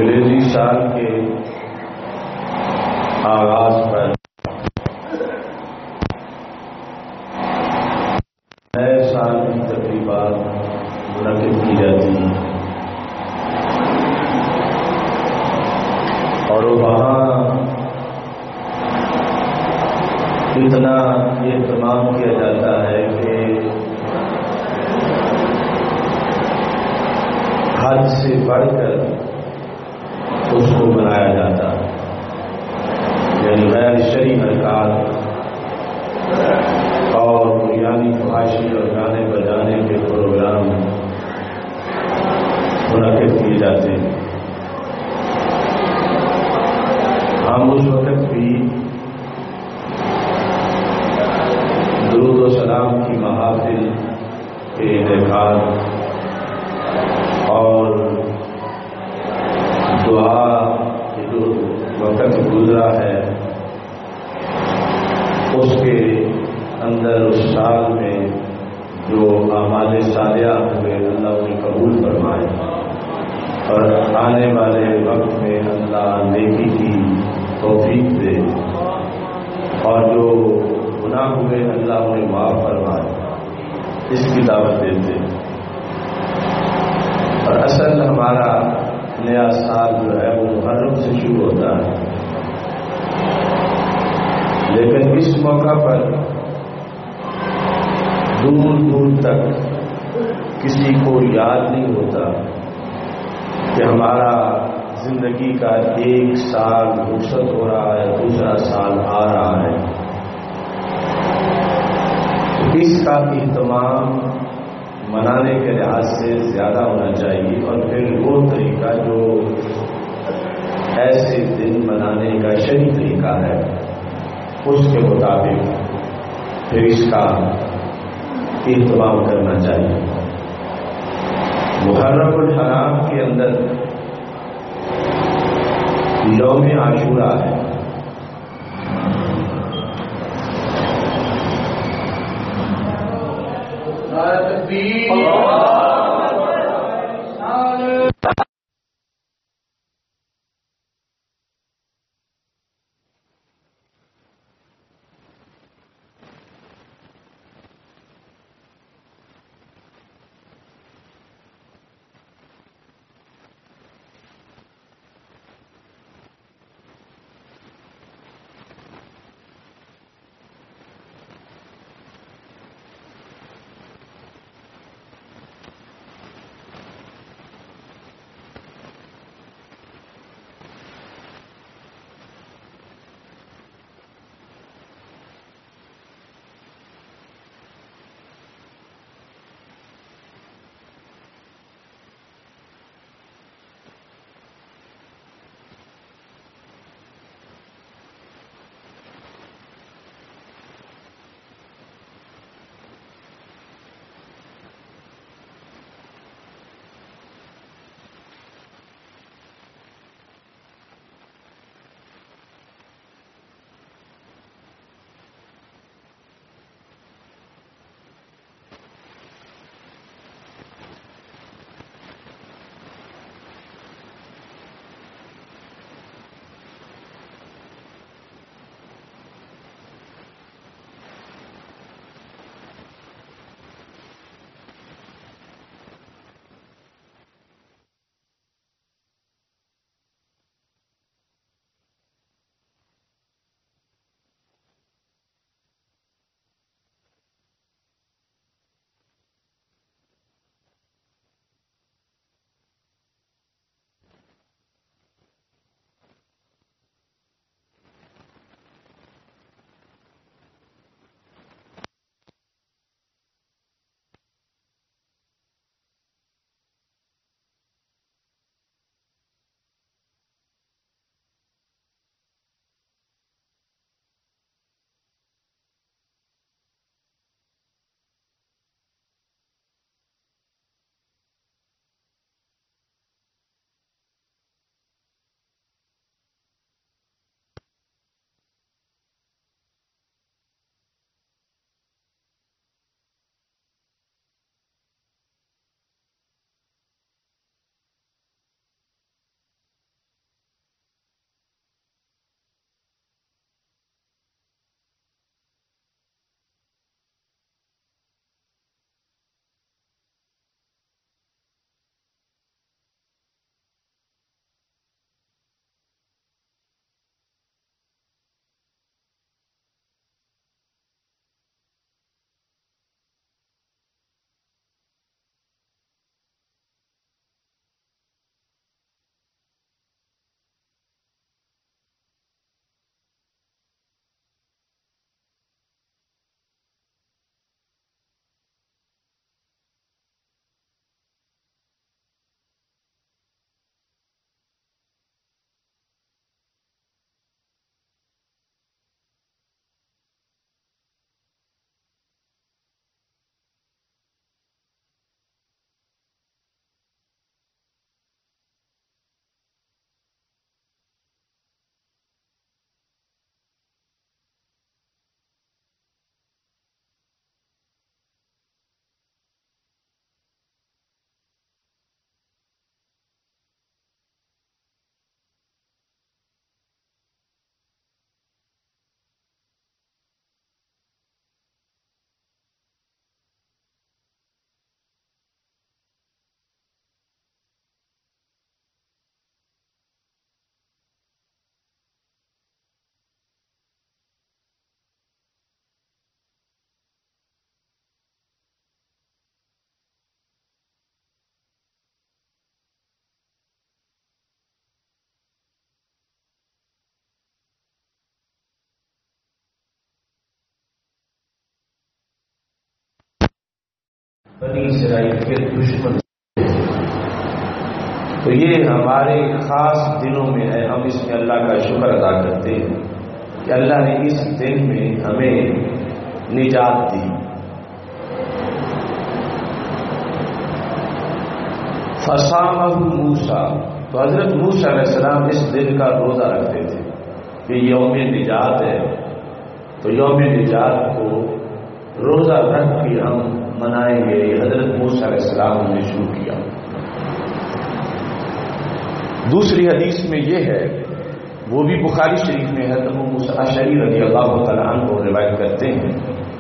انگریزی سال کے آغاز پر نئے سال کی تقریبات منعقد کی جاتی ہیں اور وہاں اتنا یہ اہتمام کیا جاتا ہے کہ حد سے بڑھ کر اس کو منایا جاتا ہے، یعنی غیر شرعی حرکات اور بنیادی فحاشی اور گانے بجانے کے پروگرام منعقد کیے جاتے ہیں۔ ہم اس وقت بھی درود و سلام کی محافل کے انعقاد اور دعا کے جو وقت گزرا ہے اس کے اندر اس سال میں جو اعمال صالحہ ہوئے اللہ انہیں قبول فرمائے اور آنے والے وقت میں اللہ نیکی کی توفیق دے اور جو گناہ ہوئے اللہ انہیں معاف فرمائے، اس کی دعوت دیتے ہیں۔ اور اصل ہمارا نیا سال جو ہے وہ محرم سے شروع ہوتا ہے، لیکن اس موقع پر دور دور تک کسی کو یاد نہیں ہوتا کہ ہمارا زندگی کا ایک سال رخصت ہو رہا ہے، دوسرا سال آ رہا ہے۔ اس کا اہتمام منانے کے لحاظ سے زیادہ ہونا چاہیے، اور پھر وہ طریقہ جو ایسے دن منانے کا شرعی طریقہ ہے اس کے مطابق پھر اس کا اہتمام کرنا چاہیے۔ محرم الحرام کے اندر یوم عاشورہ ہے، بنی اسرائیل کے دشمن تھے. تو یہ ہمارے خاص دنوں میں ہے، ہم اس میں اللہ کا شکر ادا کرتے ہیں کہ اللہ نے اس دن میں ہمیں نجات دی. فصامہ موسیٰ، تو حضرت موسیٰ علیہ السلام اس دن کا روزہ رکھتے تھے کہ یوم نجات ہے، تو یوم نجات کو روزہ رکھ کے ہم منائیں گے. حضرت موسیٰ علیہ السلام نے شروع کیا. دوسری حدیث میں یہ ہے، وہ بھی بخاری شریف میں ہے، ابو موسیٰ اشعری رضی اللہ تعالیٰ عنہ روایت کرتے ہیں،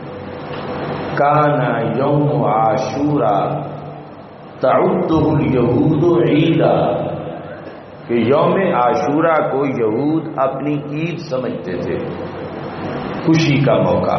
کانا یوم عاشوراء تعدہ الیہود عیدا، کہ یوم عاشوراء کو یہود اپنی عید سمجھتے تھے، خوشی کا موقع.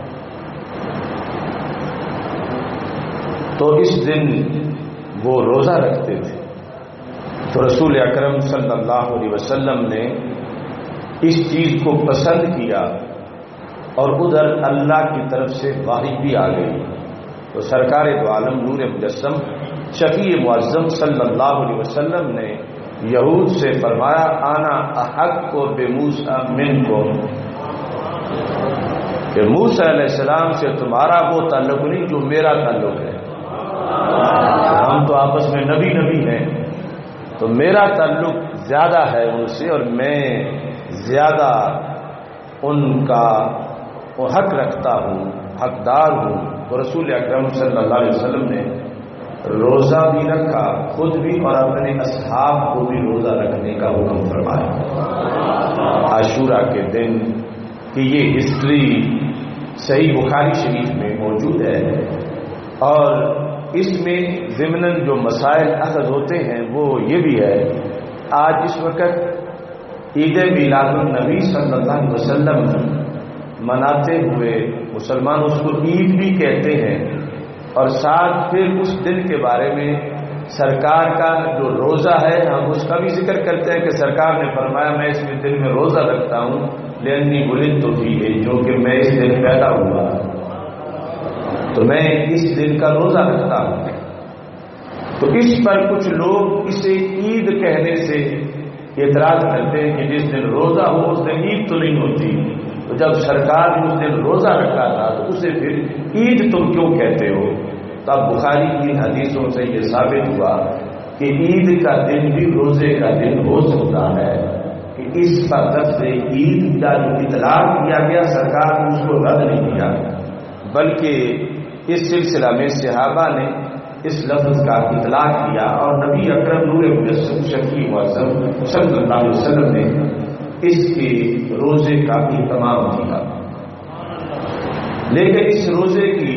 تو اس دن وہ روزہ رکھتے تھے. تو رسول اکرم صلی اللہ علیہ وسلم نے اس چیز کو پسند کیا اور ادھر اللہ کی طرف سے وحی بھی آ گئی. تو سرکار دو عالم نور مجسم شفیع معظم صلی اللہ علیہ وسلم نے یہود سے فرمایا، آنا احق کو بے موسیٰ منکم، کہ موسیٰ علیہ السلام سے تمہارا وہ تعلق نہیں جو میرا تعلق ہے. ہم تو آپس میں نبی نبی ہیں، تو میرا تعلق زیادہ ہے ان سے اور میں زیادہ ان کا حق رکھتا ہوں، حقدار ہوں. تو رسول اکرم صلی اللہ علیہ وسلم نے روزہ بھی رکھا خود بھی اور اپنے اصحاب کو بھی روزہ رکھنے کا حکم فرمایا عاشوراء کے دن کی. یہ ہسٹری صحیح بخاری شریف میں موجود ہے اور اس میں ضمناً جو مسائل اخذ ہوتے ہیں وہ یہ بھی ہے، آج اس وقت عید میلاد النبی صلی اللہ علیہ وسلم مناتے ہوئے مسلمان اس کو عید بھی کہتے ہیں، اور ساتھ پھر اس دن کے بارے میں سرکار کا جو روزہ ہے ہم اس کا بھی ذکر کرتے ہیں کہ سرکار نے فرمایا میں اس دن میں روزہ رکھتا ہوں لأنی ولدت فیہ، جو کہ میں اس دن پیدا ہوا تو میں اس دن کا روزہ رکھتا ہوں. تو اس پر کچھ لوگ اسے عید کہنے سے اعتراض کرتے ہیں کہ جس دن روزہ ہو اس دن عید تو نہیں ہوتی. تو جب سرکار نے اس دن روزہ رکھا تھا تو اسے پھر عید تم کیوں کہتے ہو؟ تو اب بخاری کی حدیثوں سے یہ ثابت ہوا کہ عید کا دن بھی روزے کا دن ہو سکتا ہے، کہ اس پر لفظ عید کا جو اطلاق کیا گیا سرکار نے اس کو رد نہیں کیا، بلکہ اس سلسلہ میں صحابہ نے اس لفظ کا اطلاق کیا اور نبی اکرم نور مجسم شفیع معظم صلی اللہ علیہ وسلم نے اس کے روزے کا اہتمام کیا. لیکن اس روزے کی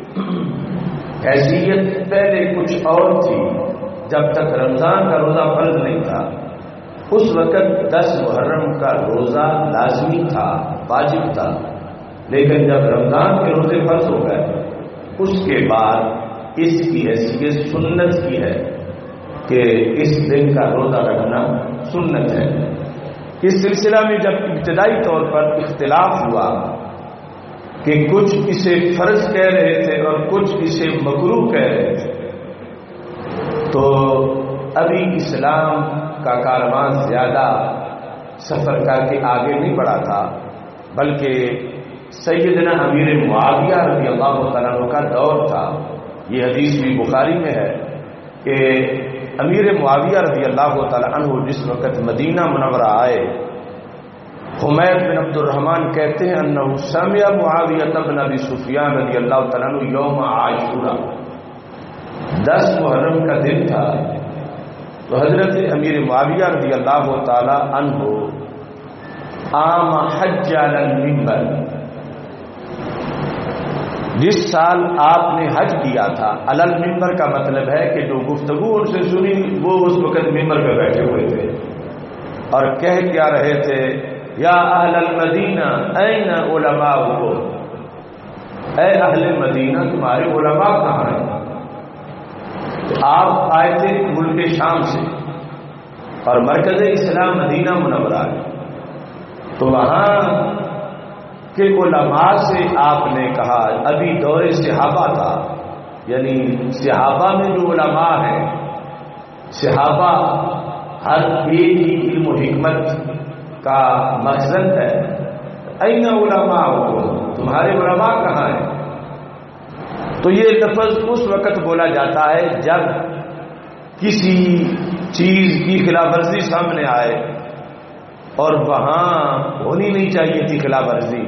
حیثیت پہلے کچھ اور تھی. جب تک رمضان کا روزہ فرض نہیں تھا اس وقت 10 محرم کا روزہ لازمی تھا، واجب تھا. لیکن جب رمضان کے روزے فرض ہو گئے اس کے بعد اس کی حیثیت سنت کی ہے کہ اس دن کا روزہ رکھنا سنت ہے. اس سلسلہ میں جب ابتدائی طور پر اختلاف ہوا کہ کچھ اسے فرض کہہ رہے تھے اور کچھ اسے مکروہ کہہ رہے تھے، تو ابھی اسلام کا کاروان زیادہ سفر کر کے آگے نہیں بڑھا تھا، بلکہ سیدنا امیر معاویہ رضی اللہ تعالیٰ عنہ کا دور تھا. یہ حدیث بھی بخاری میں ہے کہ امیر معاویہ رضی اللہ تعالیٰ عنہ جس وقت مدینہ منورہ آئے، حمید بن عبد الرحمن کہتے ہیں انہ سمع معاویہ بن ابی سفیان رضی اللہ تعالیٰ عنہ یوم عاشوراء، 10 محرم کا دن تھا. تو حضرت امیر معاویہ رضی اللہ تعالیٰ عنہ عام حج علی المنبر، جس سال آپ نے حج کیا تھا، علی المنبر کا مطلب ہے کہ جو گفتگو ان سے سنی وہ اس وقت ممبر پہ بیٹھے ہوئے تھے اور کہہ کیا رہے تھے، یا اہل المدینہ این علماؤکم، اے اہل مدینہ تمہارے علماء کہاں ہیں؟ آپ آئے تھے ملک شام سے اور مرکز اسلام مدینہ منورہ ہے، تو وہاں کے علماء سے آپ نے کہا، ابھی دور صحابہ تھا، یعنی صحابہ میں جو علماء ہیں، صحابہ ہر ایک ہی علم و حکمت کا مخزن ہے. این علماء تمہارے علماء کہاں ہیں؟ تو یہ لفظ اس وقت بولا جاتا ہے جب کسی چیز کی خلاف ورزی سامنے آئے اور وہاں ہونی نہیں چاہیے تھی خلاف ورزی.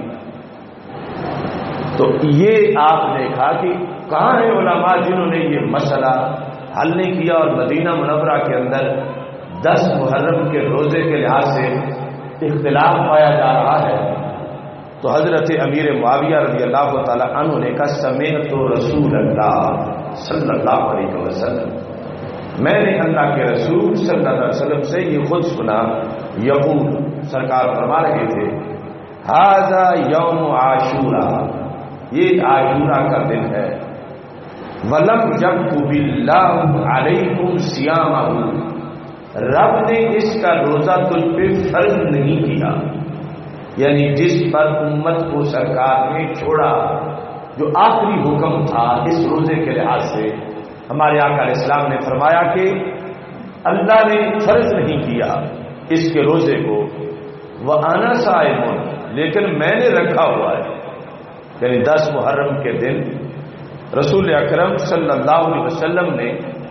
تو یہ آپ نے کہا کہ کہاں ہیں علماء جنہوں نے یہ مسئلہ حل نہیں کیا، اور مدینہ منورہ کے اندر 10 محرم کے روزے کے لحاظ سے اختلاف پایا جا رہا ہے. تو حضرت امیر معاویہ رضی اللہ تعالی عنہ نے کہا سمعت رسول اللہ صلی اللہ علیہ وسلم، میں نے اللہ کے رسول صلی اللہ علیہ وسلم سے یہ خود سنا. یقول سرکار فرما رہے تھے ھذا یوم عاشورا، یہ عاشورہ کا دن ہے. ولم یکتب اللہ علیکم صیامہ، رب نے اس کا روزہ تجھ پہ فرض نہیں کیا، یعنی جس پر امت کو سرکار نے چھوڑا، جو آخری حکم تھا اس روزے کے لحاظ سے. ہمارے آقا علیہ السلام نے فرمایا کہ اللہ نے فرض نہیں کیا اس کے روزے کو. وَأَنَا صَائِمٌ، لیکن میں نے رکھا ہوا ہے. یعنی 10 محرم کے دن رسول اکرم صلی اللہ علیہ وسلم نے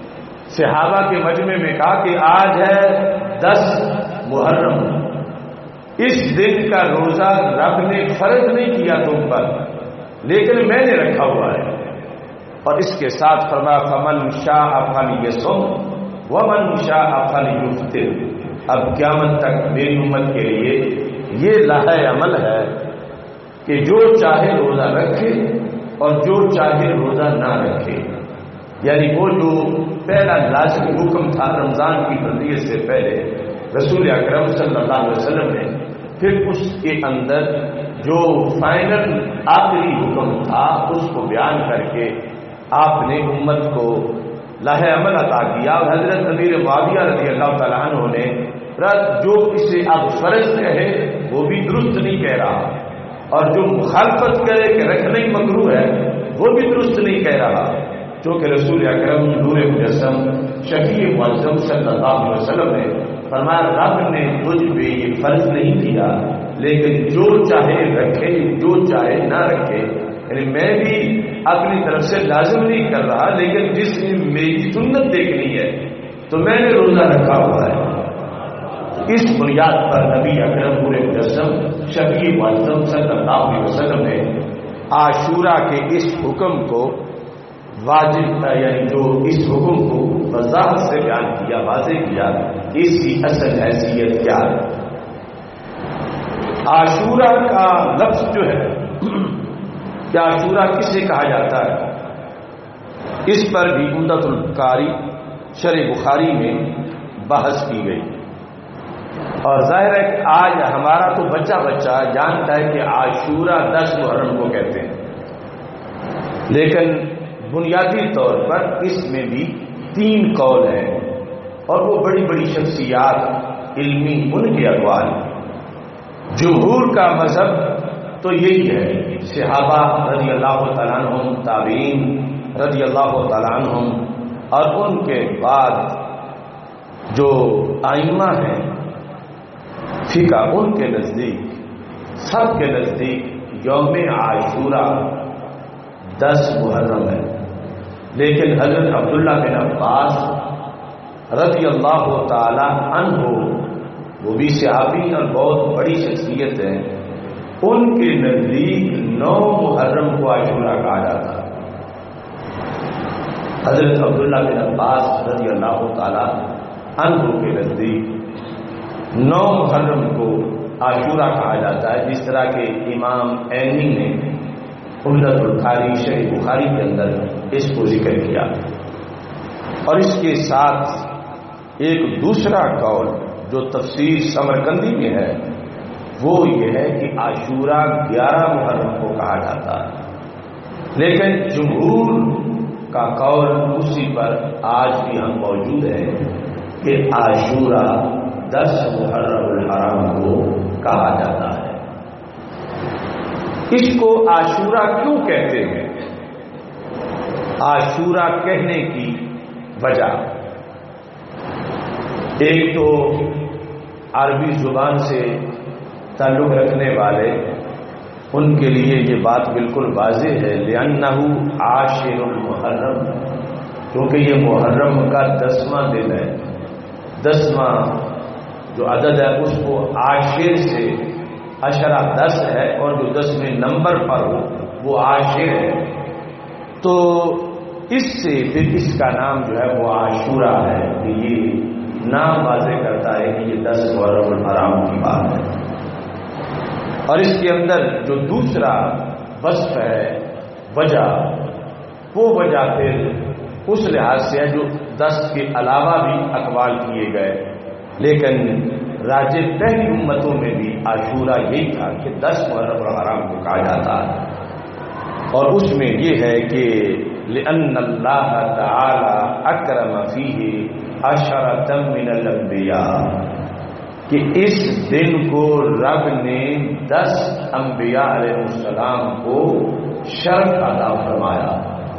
صحابہ کے مجمع میں کہا کہ آج ہے 10 محرم، اس دن کا روزہ رب نے فرض نہیں کیا تم پر، لیکن میں نے رکھا ہوا ہے. اور اس کے ساتھ فرمایا فمن شاء فلیصم ومن شاء فلیفطر. اب قیامت تک میری امت کے لیے یہ لائحہ عمل ہے کہ جو چاہے روزہ رکھے اور جو چاہے روزہ نہ رکھے. یعنی وہ جو پہلا لازمی حکم تھا رمضان کی فضیلت سے پہلے رسول اکرم صلی اللہ علیہ وسلم نے پھر اس کے اندر جو فائنل آخری حکم تھا اس کو بیان کر کے آپ نے امت کو لائحہ عمل عطا کیا. اور حضرت امیر معاویہ رضی اللہ تعالیٰ عنہ نے جو اسے اب فرض کہے وہ بھی درست نہیں کہہ رہا، اور جو مخالفت کرے کہ رکھنا ہی مکروہ ہے وہ بھی درست نہیں کہہ رہا. چونکہ رسول اکرم نور مجسم شفیع معظم صلی اللہ علیہ وسلم نے فرمایا رب نے تجھ پہ یہ فرض نہیں کیا، لیکن جو چاہے رکھے جو چاہے نہ رکھے. یعنی میں بھی اپنی طرف سے لازم نہیں کر رہا، لیکن جس نے میری سنت دیکھنی ہے تو میں نے روزہ رکھا ہوا ہے. اس بنیاد پر نبی اکرم نور مجسم شفیع معظم صلی اللہ علیہ وسلم نے عاشورہ کے اس حکم کو واجب، یعنی جو اس حکم کو وضاحت سے بیان کیا، واضح کیا اس کی اصل حیثیت کیا ہے. عاشورہ کا لفظ جو ہے کہ عاشورہ کسے کہا جاتا ہے، اس پر بھی عمدۃ القاری شرح بخاری میں بحث کی گئی. اور ظاہر ہے کہ آج ہمارا تو بچہ جانتا ہے کہ عاشورہ 10 محرم کو کہتے ہیں، لیکن بنیادی طور پر اس میں بھی 3 قول ہیں، اور وہ بڑی بڑی شخصیات علمی ان کے اقوال. جمہور کا مذہب تو یہی ہے، صحابہ رضی اللہ تعالیٰ عنہم، تابعین رضی اللہ تعالیٰ عنہم، اور ان کے بعد جو ائمہ ہیں فقہ، ان کے نزدیک سب کے نزدیک یوم عاشورہ 10 محرم ہے. لیکن حضرت عبداللہ بن عباس رضی اللہ تعالی عنہ، وہ بھی صحابی اور بہت بڑی شخصیت ہے، ان کے نزدیک 9 محرم کو عاشورہ کہا جاتا ہے. حضرت عبداللہ بن عباس رضی اللہ تعالی عنہ کے نزدیک 9 محرم کو عاشورہ کہا جاتا ہے، جس طرح کے امام عینی نے عمدۃ القاری شرح بخاری کے اندر اس کو ذکر کیا. اور اس کے ساتھ ایک دوسرا قول جو تفسیر سمرقندی میں ہے وہ یہ ہے کہ عاشورہ 11 محرم کو کہا جاتا ہے، لیکن جمہور کا قول اسی پر آج بھی ہم موجود ہیں کہ عاشورہ 10 محرم الحرام کو کہا جاتا ہے. اس کو عاشورہ کیوں کہتے ہیں؟ عاشورہ کہنے کی وجہ، ایک تو عربی زبان سے تعلق رکھنے والے ان کے لیے یہ بات بالکل واضح ہے، لِأَنَّهُ عاشر المحرم، کیونکہ یہ محرم کا 10واں دن ہے، 10واں جو عدد ہے اس کو عاشر سے، عشرہ 10 ہے اور جو 10ویں نمبر پر ہو وہ عاشر ہے، تو اس سے پھر اس کا نام جو ہے وہ عاشورہ ہے، کہ یہ نام واضح کرتا ہے کہ یہ 10 محرم الحرام کی بات ہے۔ اور اس کے اندر جو دوسرا وصف ہے وجہ، وہ وجہ پھر اس لحاظ سے ہے جو 10 کے علاوہ بھی اقوال کیے گئے، لیکن راجح پہلی امتوں میں بھی عاشورہ یہی تھا کہ 10 محرم الحرام کو کہا جاتا ہے، اور اس میں یہ ہے کہ لِأَنَّ اللَّهَ تَعَالَى أَكْرَمَ فِيهِ عَشَرَةً مِّنَ الْأَنبِيَاءِ، کہ اس دن کو رب نے 10 انبیاء علیہ السلام کو شرف عطا فرمایا،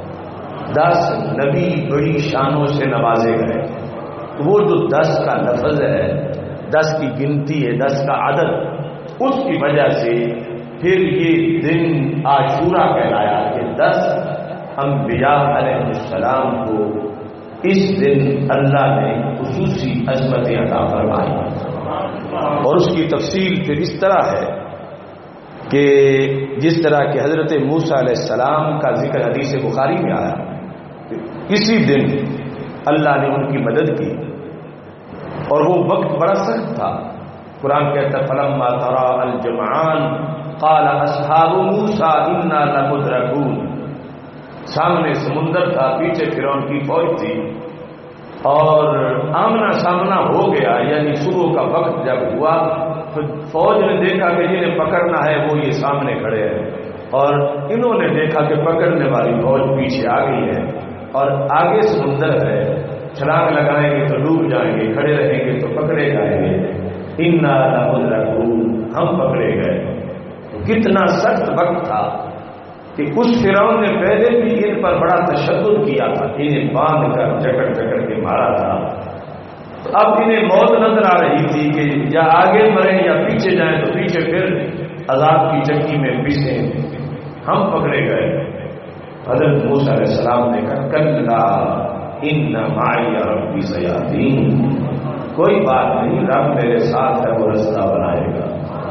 10 نبی بڑی شانوں سے نوازے گئے، وہ جو 10 کا لفظ ہے، 10 کی گنتی ہے، 10 کا عدد، اس کی وجہ سے پھر یہ دن عاشورہ کہلایا کہ 10 انبیاء علیہ السلام کو اس دن اللہ نے خصوصی عظمتیں عطا فرمائی۔ اور اس کی تفصیل پھر اس طرح ہے کہ جس طرح کہ حضرت موسیٰ علیہ السلام کا ذکر حدیث بخاری میں آیا، اسی دن اللہ نے ان کی مدد کی، اور وہ وقت بڑا سخت تھا۔ قرآن کہتا ہے فَلَمَّا تَرَاءَ الْجَمْعَانِ قَالَ أَصْحَابُ مُوسَىٰ إِنَّا لَمُدْرَكُونَ، سامنے سمندر تھا، پیچھے فرعون کی فوج تھی، اور آمنا سامنا ہو گیا، یعنی صبح کا وقت جب ہوا تو فوج نے دیکھا کہ جنہیں پکڑنا ہے وہ یہ سامنے کھڑے ہیں، اور انہوں نے دیکھا کہ پکڑنے والی فوج پیچھے آ گئی ہے، اور آگے سمندر ہے، چھلانگ لگائیں گے تو ڈوب جائیں گے، کھڑے رہیں گے تو پکڑے جائیں گے، اِنَّا لَمُدْرَكُونَ، ہم پکڑے گئے۔ کتنا سخت وقت تھا کہ اس فرعون نے پہلے بھی ان پر بڑا تشدد کیا تھا، انہیں باندھ کر جکڑ کے مارا تھا، تو اب انہیں موت نظر آ رہی تھی کہ یا آگے مریں یا پیچھے جائیں، تو پیچھے پھر عذاب کی چکی میں پسیں، ہم پکڑے گئے۔ حضرت موسیٰ علیہ السلام نے کہا کلا ان معی ربی سیہدین، کوئی بات نہیں، رب میرے ساتھ ہے، وہ رستہ بنائے گا۔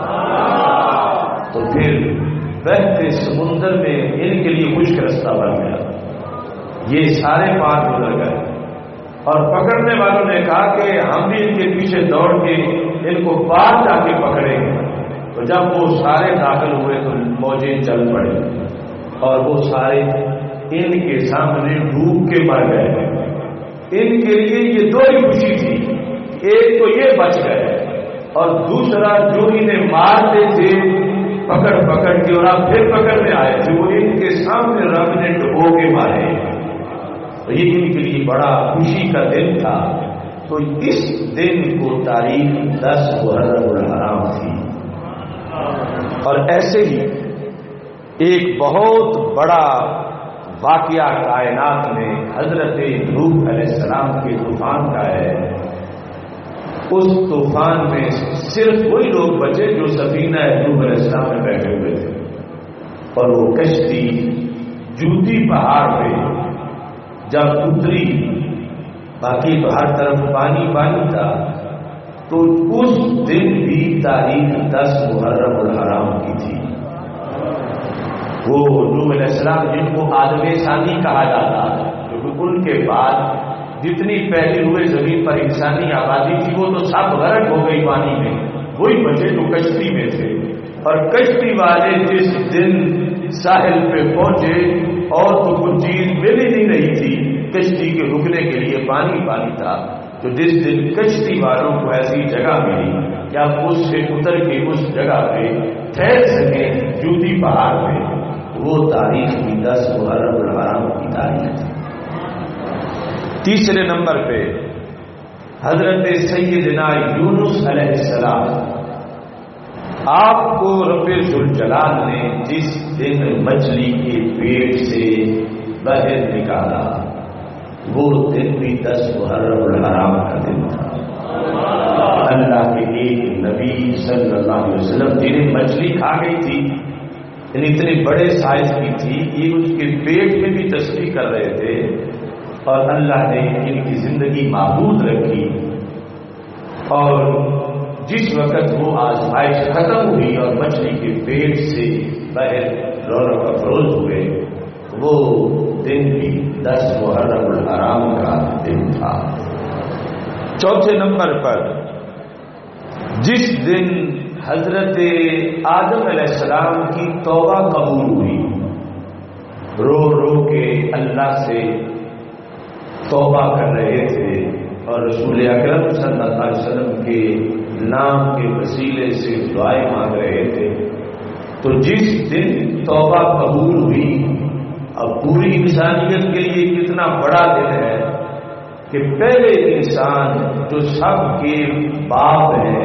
تو پھر بہتے سمندر میں ان کے لیے خشک رستہ بن گیا، یہ سارے پار گزر گئے، اور پکڑنے والوں نے کہا کہ ہم بھی ان کے پیچھے دوڑ کے ان کو پار جا کے پکڑیں گے۔ تو جب وہ سارے داخل ہوئے تو موجیں چل پڑے، اور وہ سارے ان کے سامنے ڈوب کے مر گئے۔ ان کے لیے یہ دو ہی خوشی تھی، ایک تو یہ بچ گئے، اور دوسرا جو انہیں مارتے تھے پکڑ کے، اور آپ پھر پکڑنے آئے تھے، وہ ان کے سامنے رب نے ڈبو کے مارے، تو یہ ان کے لیے بڑا خوشی کا دن تھا۔ تو اس دن کو تاریخ 10 محرم الحرام تھی۔ اور ایسے ہی ایک بہت بڑا واقعہ کائنات میں حضرت نوح علیہ السلام کے طوفان کا ہے۔ اس طوفان میں صرف وہی لوگ بچے جو سفینہ نوح علیہ السلام میں بیٹھے ہوئے تھے، اور وہ کشتی جوتی پہاڑ پہ جب اتری، باقی تو ہر طرف پانی پانی تھا، تو اس دن بھی تاریخ 10 محرم الحرام کی تھی۔ وہ نوح علیہ السلام جن کو آدم ثانی کہا جاتا، کیونکہ ان کے بعد جتنی پہلے ہوئے زمین پر انسانی آبادی تھی وہ تو سب غرق ہو گئی پانی میں، وہی بچے جو کشتی میں تھے، اور کشتی والے جس دن ساحل پہ پہنچے اور تو کچھ چیز مل ہی نہیں رہی تھی کشتی کے رکنے کے لیے، پانی پانی تھا، تو جس دن کشتی والوں کو ایسی جگہ ملی کہ آپ اس سے اتر کے اس جگہ پہ ٹھہر سکیں جوتی پہاڑ پہ، وہ تاریخ کی 10 محرم الحرام کی تاریخ تھی۔ تیسرے نمبر پہ حضرت سیدنا یونس علیہ السلام، آپ کو رب ذوالجلال نے جس دن مچھلی کے پیٹ سے باہر نکالا، وہ دن بھی 10 محرم الحرام کا دن تھا۔ اللہ کے ایک نبی صلی اللہ علیہ وسلم جنہیں مچھلی کھا گئی تھی، اتنے بڑے سائز کی تھی، یہ اس کے پیٹ میں بھی تصریح کر رہے تھے، اور اللہ نے ان کی زندگی محفوظ رکھی، اور جس وقت وہ آزمائش ختم ہوئی اور مچھلی کے پیٹ سے باہر رونق افروز ہوئے، وہ دن بھی 10 محرم الحرام کا دن تھا۔ چوتھے نمبر پر جس دن حضرت آدم علیہ السلام کی توبہ قبول ہوئی، رو رو کے اللہ سے توبہ کر رہے تھے اور رسول اکرم صلی اللہ علیہ وسلم کے نام کے وسیلے سے دعائیں مانگ رہے تھے، تو جس دن توبہ قبول ہوئی، اب پوری انسانیت کے لیے کتنا بڑا دن ہے کہ پہلے انسان جو سب کے باپ ہیں،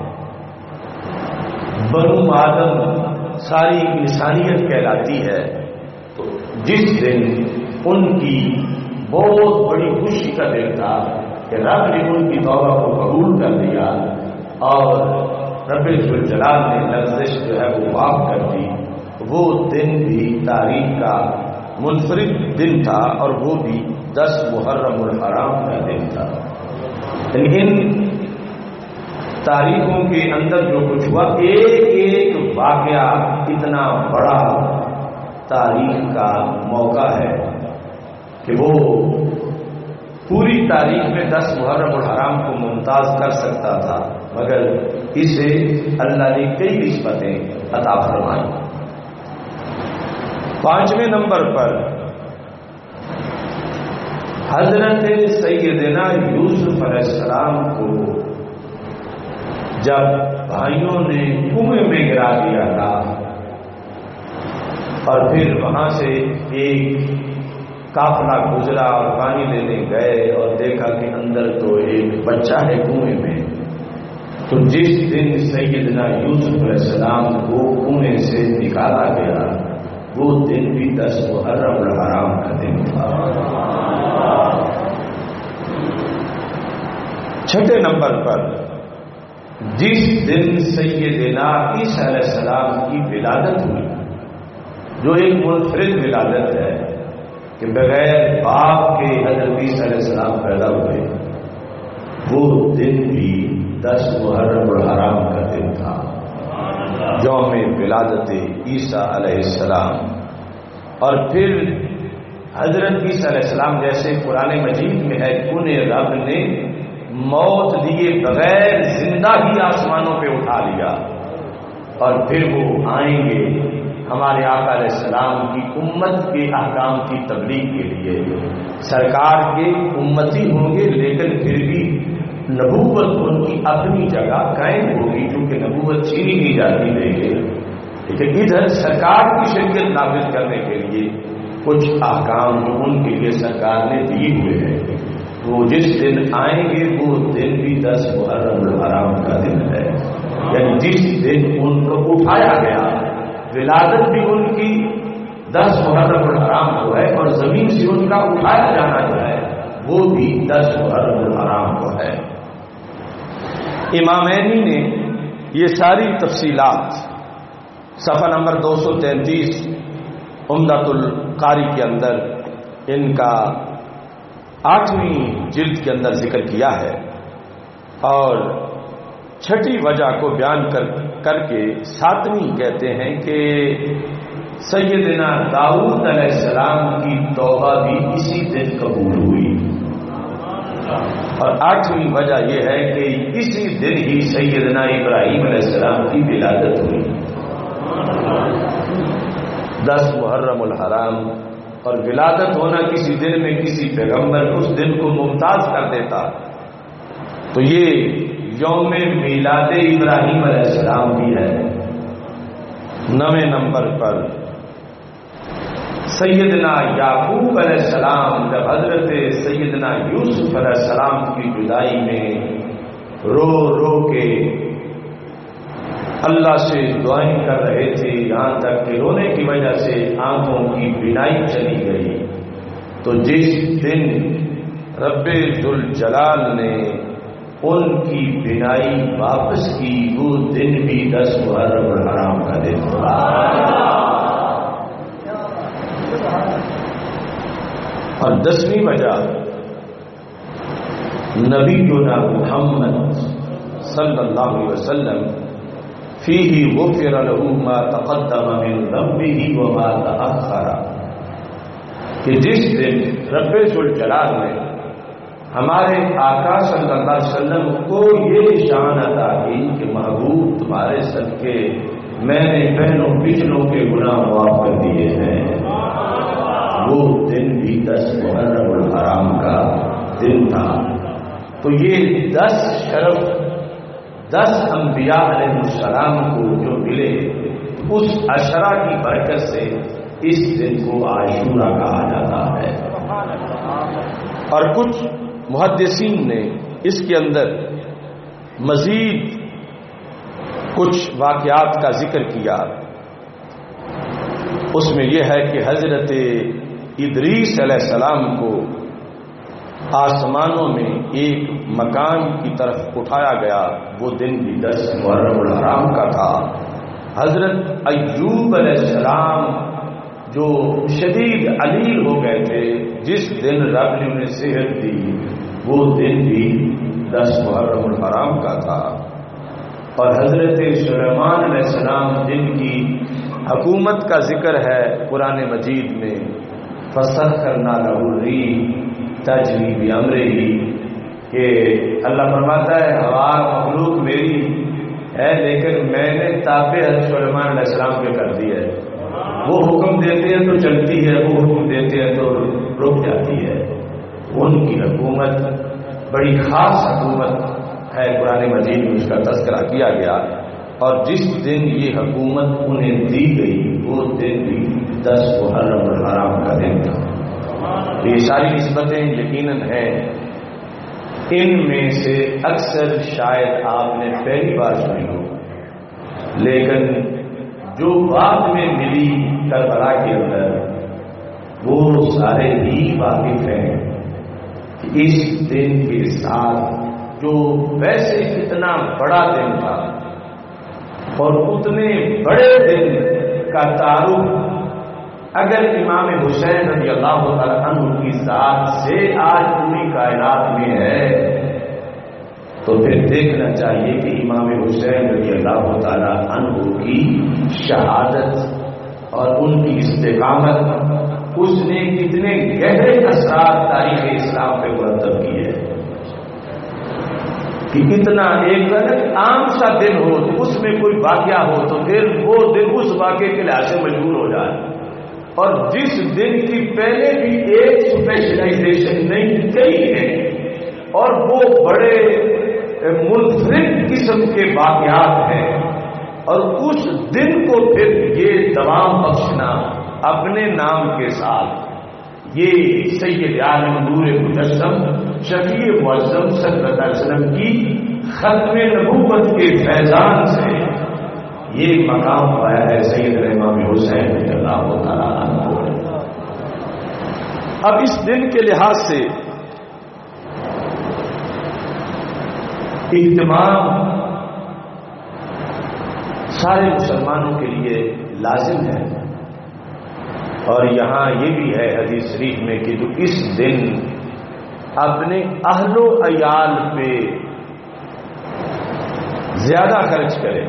بنو آدم ساری انسانیت کہلاتی ہے، تو جس دن ان کی بہت بڑی خوشی کا دن تھا کہ رب نے ان کی توبہ کو قبول کر دیا اور رب الجلال نے لفظ جو ہے وہ معاف کر دی، وہ دن بھی تاریخ کا منفرد دن تھا، اور وہ بھی 10 محرم الحرام کا دن تھا۔ ان تاریخوں کے اندر جو کچھ ہوا، ایک ایک واقعہ اتنا بڑا تاریخ کا موقع ہے کہ وہ پوری تاریخ میں 10 محرم الحرام کو ممتاز کر سکتا تھا، مگر اسے اللہ نے کئی نسبتیں عطا فرمائی۔ 5ویں نمبر پر حضرت سیدنا یوسف علیہ السلام کو جب بھائیوں نے کنویں میں گرا دیا تھا، اور پھر وہاں سے ایک قافلہ گزرا اور پانی لینے گئے اور دیکھا کہ اندر تو ایک بچہ ہے کنویں میں، تو جس دن سیدنا یوسف علیہ السلام کو کنویں سے نکالا گیا، وہ دن بھی 10 محرم الحرام کا دن تھا۔ 6 نمبر پر جس دن سیدنا عیسیٰ علیہ السلام کی ولادت ہوئی، جو ایک منفرد ولادت ہے کہ بغیر باپ کے حضرت عیسیٰ علیہ السلام پیدا ہوئے، وہ دن بھی 10 محرم الحرام کا دن تھا، یوم ولادت عیسیٰ علیہ السلام۔ اور پھر حضرت عیسیٰ علیہ السلام جیسے قرآن مجید میں ہے، انہیں رب نے موت دیے بغیر زندہ ہی آسمانوں پہ اٹھا لیا، اور پھر وہ آئیں گے ہمارے آقا علیہ السلام کی امت کے احکام کی تبلیغ کے لیے۔ سرکار کے امتی ہوں گے، لیکن پھر بھی نبوت ان کی اپنی جگہ قائم ہوگی، کیونکہ نبوت چھینی نہیں جاتی رہے گی، لیکن ادھر سرکار کی شریعت نافذ کرنے کے لیے کچھ احکام جو ان کے لیے سرکار نے دیے ہوئے ہیں، وہ جس دن آئیں گے وہ دن بھی 10 محرم الحرام کا دن ہے، یعنی جس دن ان کو اٹھایا گیا، ولادت بھی ان کی 10 محرم الحرام کو ہے، اور زمین سے ان کا اٹھایا جانا جو ہے وہ بھی 10 محرم الحرام کو ہے۔ امامینی نے یہ ساری تفصیلات صفحہ نمبر 233 عمدۃ القاری کے اندر ان کا 8ویں جلد کے اندر ذکر کیا ہے، اور 6ٹھی وجہ کو بیان کر کے 7ویں کہتے ہیں کہ سیدنا داؤد علیہ السلام کی توبہ بھی اسی دن قبول ہوئی، اور 8ویں وجہ یہ ہے کہ اسی دن ہی سیدنا ابراہیم علیہ السلام کی ولادت ہوئی۔ 10 محرم الحرام اور ولادت ہونا کسی دن میں کسی پیغمبر اس دن کو ممتاز کر دیتا، تو یہ یوم میلاد ابراہیم علیہ السلام بھی ہے۔ 9 نمبر پر سیدنا یعقوب علیہ السلام جب حضرت سیدنا یوسف علیہ السلام کی جدائی میں رو رو کے اللہ سے دعائیں کر رہے تھے، یہاں تک کہ رونے کی وجہ سے آنکھوں کی بینائی چلی گئی، تو جس دن رب ذوالجلال نے ان کی بینائی واپس کی وہ دن بھی 10 محرم الحرام کا دن تھا. اور 10ویں وجہ نبینا محمد صلی اللہ علیہ وسلم فیہ غفر له ما تقدم من ذنبہ وما تأخر، کہ جس دن رب ذوالجلال نے ہمارے آقا صلی اللہ علیہ وسلم کو یہ شان عطا کی کہ محبوب تمہارے صدقے میں نے پہلوں پچھلوں کے گناہ معاف کر دیے ہیں، وہ دن بھی 10 محرم الحرام کا دن تھا. تو یہ 10 شرف 10 انبیاء علیہ السلام کو جو ملے اس عشرہ کی برکت سے اس دن کو عاشورہ کہا جاتا ہے. اور کچھ محدثین نے اس کے اندر مزید کچھ واقعات کا ذکر کیا. اس میں یہ ہے کہ حضرت ادریس علیہ السلام کو آسمانوں میں ایک مکان کی طرف اٹھایا گیا، وہ دن بھی 10 محرم الحرام کا تھا. حضرت ایوب علیہ السلام جو شدید علیل ہو گئے تھے، جس دن رب نے انہیں صحت دی، وہ دن بھی 10 محرم الحرام کا تھا. اور حضرت سلیمان علیہ السلام جن کی حکومت کا ذکر ہے قرآن مجید میں، فسخرنا لہ الریح تجری بامرہ، کہ اللہ فرماتا ہے ہوا مخلوق میری ہے لیکن میں نے تابع حضرت سلیمان علیہ السلام کے کر دی ہے. وہ حکم دیتے ہیں تو چلتی ہے، وہ حکم دیتے ہیں تو رک جاتی ہے. ان کی حکومت بڑی خاص حکومت ہے، قرآن مجید میں اس کا تذکرہ کیا گیا. اور جس دن یہ حکومت انہیں دی گئی وہ دن بھی 10 محرم الحرام کا دن تھا. یہ ساری نسبتیں یقیناً ہیں، ان میں سے اکثر شاید آپ نے پہلی بار سنی ہو، لیکن جو بعد میں ملی کربلا کے اندر وہ سارے ہی واقف ہیں کہ اس دن کے ساتھ جو ویسے اتنا بڑا دن تھا اور اتنے بڑے دن کا تعارف اگر امام حسین رضی اللہ تعالیٰ عنہ کی ذات سے آج پوری کائنات میں ہے تو پھر دیکھنا چاہیے کہ امام حسین رضی اللہ تعالیٰ عنہ کی شہادت اور ان کی استقامت اس نے کتنے گہرے اثرات تاریخ اسلام پہ مرتب کیے کہ اتنا ایک عام سا دن ہو تو اس میں کوئی واقعہ ہو تو پھر وہ دن اس واقعے کے لحاظ سے مجبور ہو جائے. اور جس دن کی پہلے بھی ایک اسپیشلائزیشن نہیں کئی ہے اور وہ بڑے منفرد قسم کے واقعات ہیں، اور اس دن کو پھر یہ دوام بخشنا اپنے نام کے ساتھ، یہ سید عالم نور مجسم شفیع معظم صلی اللہ علیہ وسلم کی ختم نبوت کے فیضان سے یہ مقام پایا ہے سیدنا امام حسین رضی اللہ تعالیٰ عنہ. اب اس دن کے لحاظ سے اہتمام سارے مسلمانوں کے لیے لازم ہے. اور یہاں یہ بھی ہے حدیث شریف میں کہ جو اس دن اپنے اہل و عیال پہ زیادہ خرچ کرے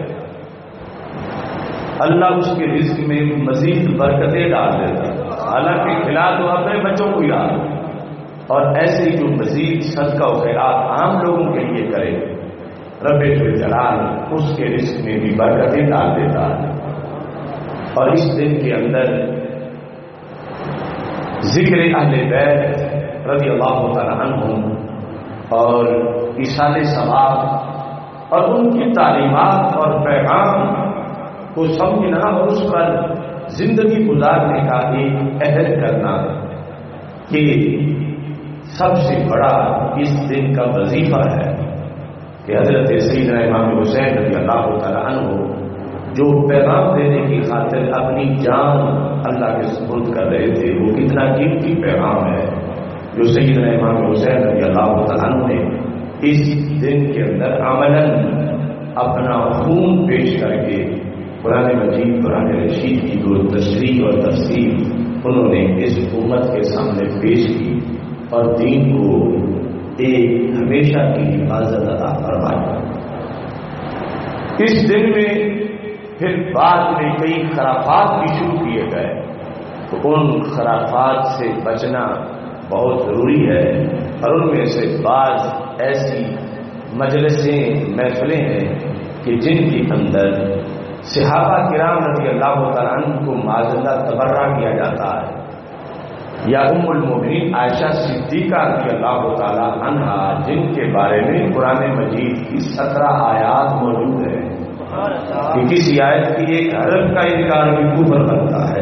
اللہ اس کے رزق میں مزید برکتیں ڈال دیتا ہے. حالانکہ کھلا تو اپنے بچوں کو یاد، اور ایسے جو مزید صدقہ و خیرات عام لوگوں کے لیے کرے رب ذوالجلال اس کے رزق میں بھی برکتیں ڈال دیتا ہے. اور اس دن کے اندر ذکر اہل بیت رضی اللہ تعالی عنہم اور ایصال ثواب اور ان کی تعلیمات اور پیغام کو سمجھنا اور اس پر زندگی گزارنے کا ایک عہد کرنا کہ سب سے بڑا اس دن کا وظیفہ ہے کہ حضرت سیدنا امام حسین رضی اللہ تعالی عنہ جو پیغام دینے کی خاطر اپنی جان اللہ کے سپرد کر رہے تھے، وہ کتنا قیمتی پیغام ہے جو سیدنا امام حسین رضی اللہ تعالیٰ عنہ نے اس دن کے اندر عملاً اپنا خون پیش کر کے قرآن مجید قرآن رشید کی جو تشریح اور تفسیر انہوں نے اس امت کے سامنے پیش کی اور دین کو ایک ہمیشہ کی حفاظت عطا فرمائی۔ اس دن میں پھر بعد میں کئی خرافات بھی شروع کیے گئے، تو ان خرافات سے بچنا بہت ضروری ہے، اور ان میں سے بعض ایسی مجلسیں محفلیں ہیں کہ جن کے اندر صحابہ کرام رضی اللہ تعالیٰ عنہ کو معذلہ تبرہ کیا جاتا ہے، یا ام المؤمنین عائشہ صدیقہ رضی اللہ تعالیٰ عنہا جن کے بارے میں قرآن مجید کی 17 آیات موجود ہیں کہ کسی آیت کی ایک حرف کا انکار بھی کفر بنتا ہے،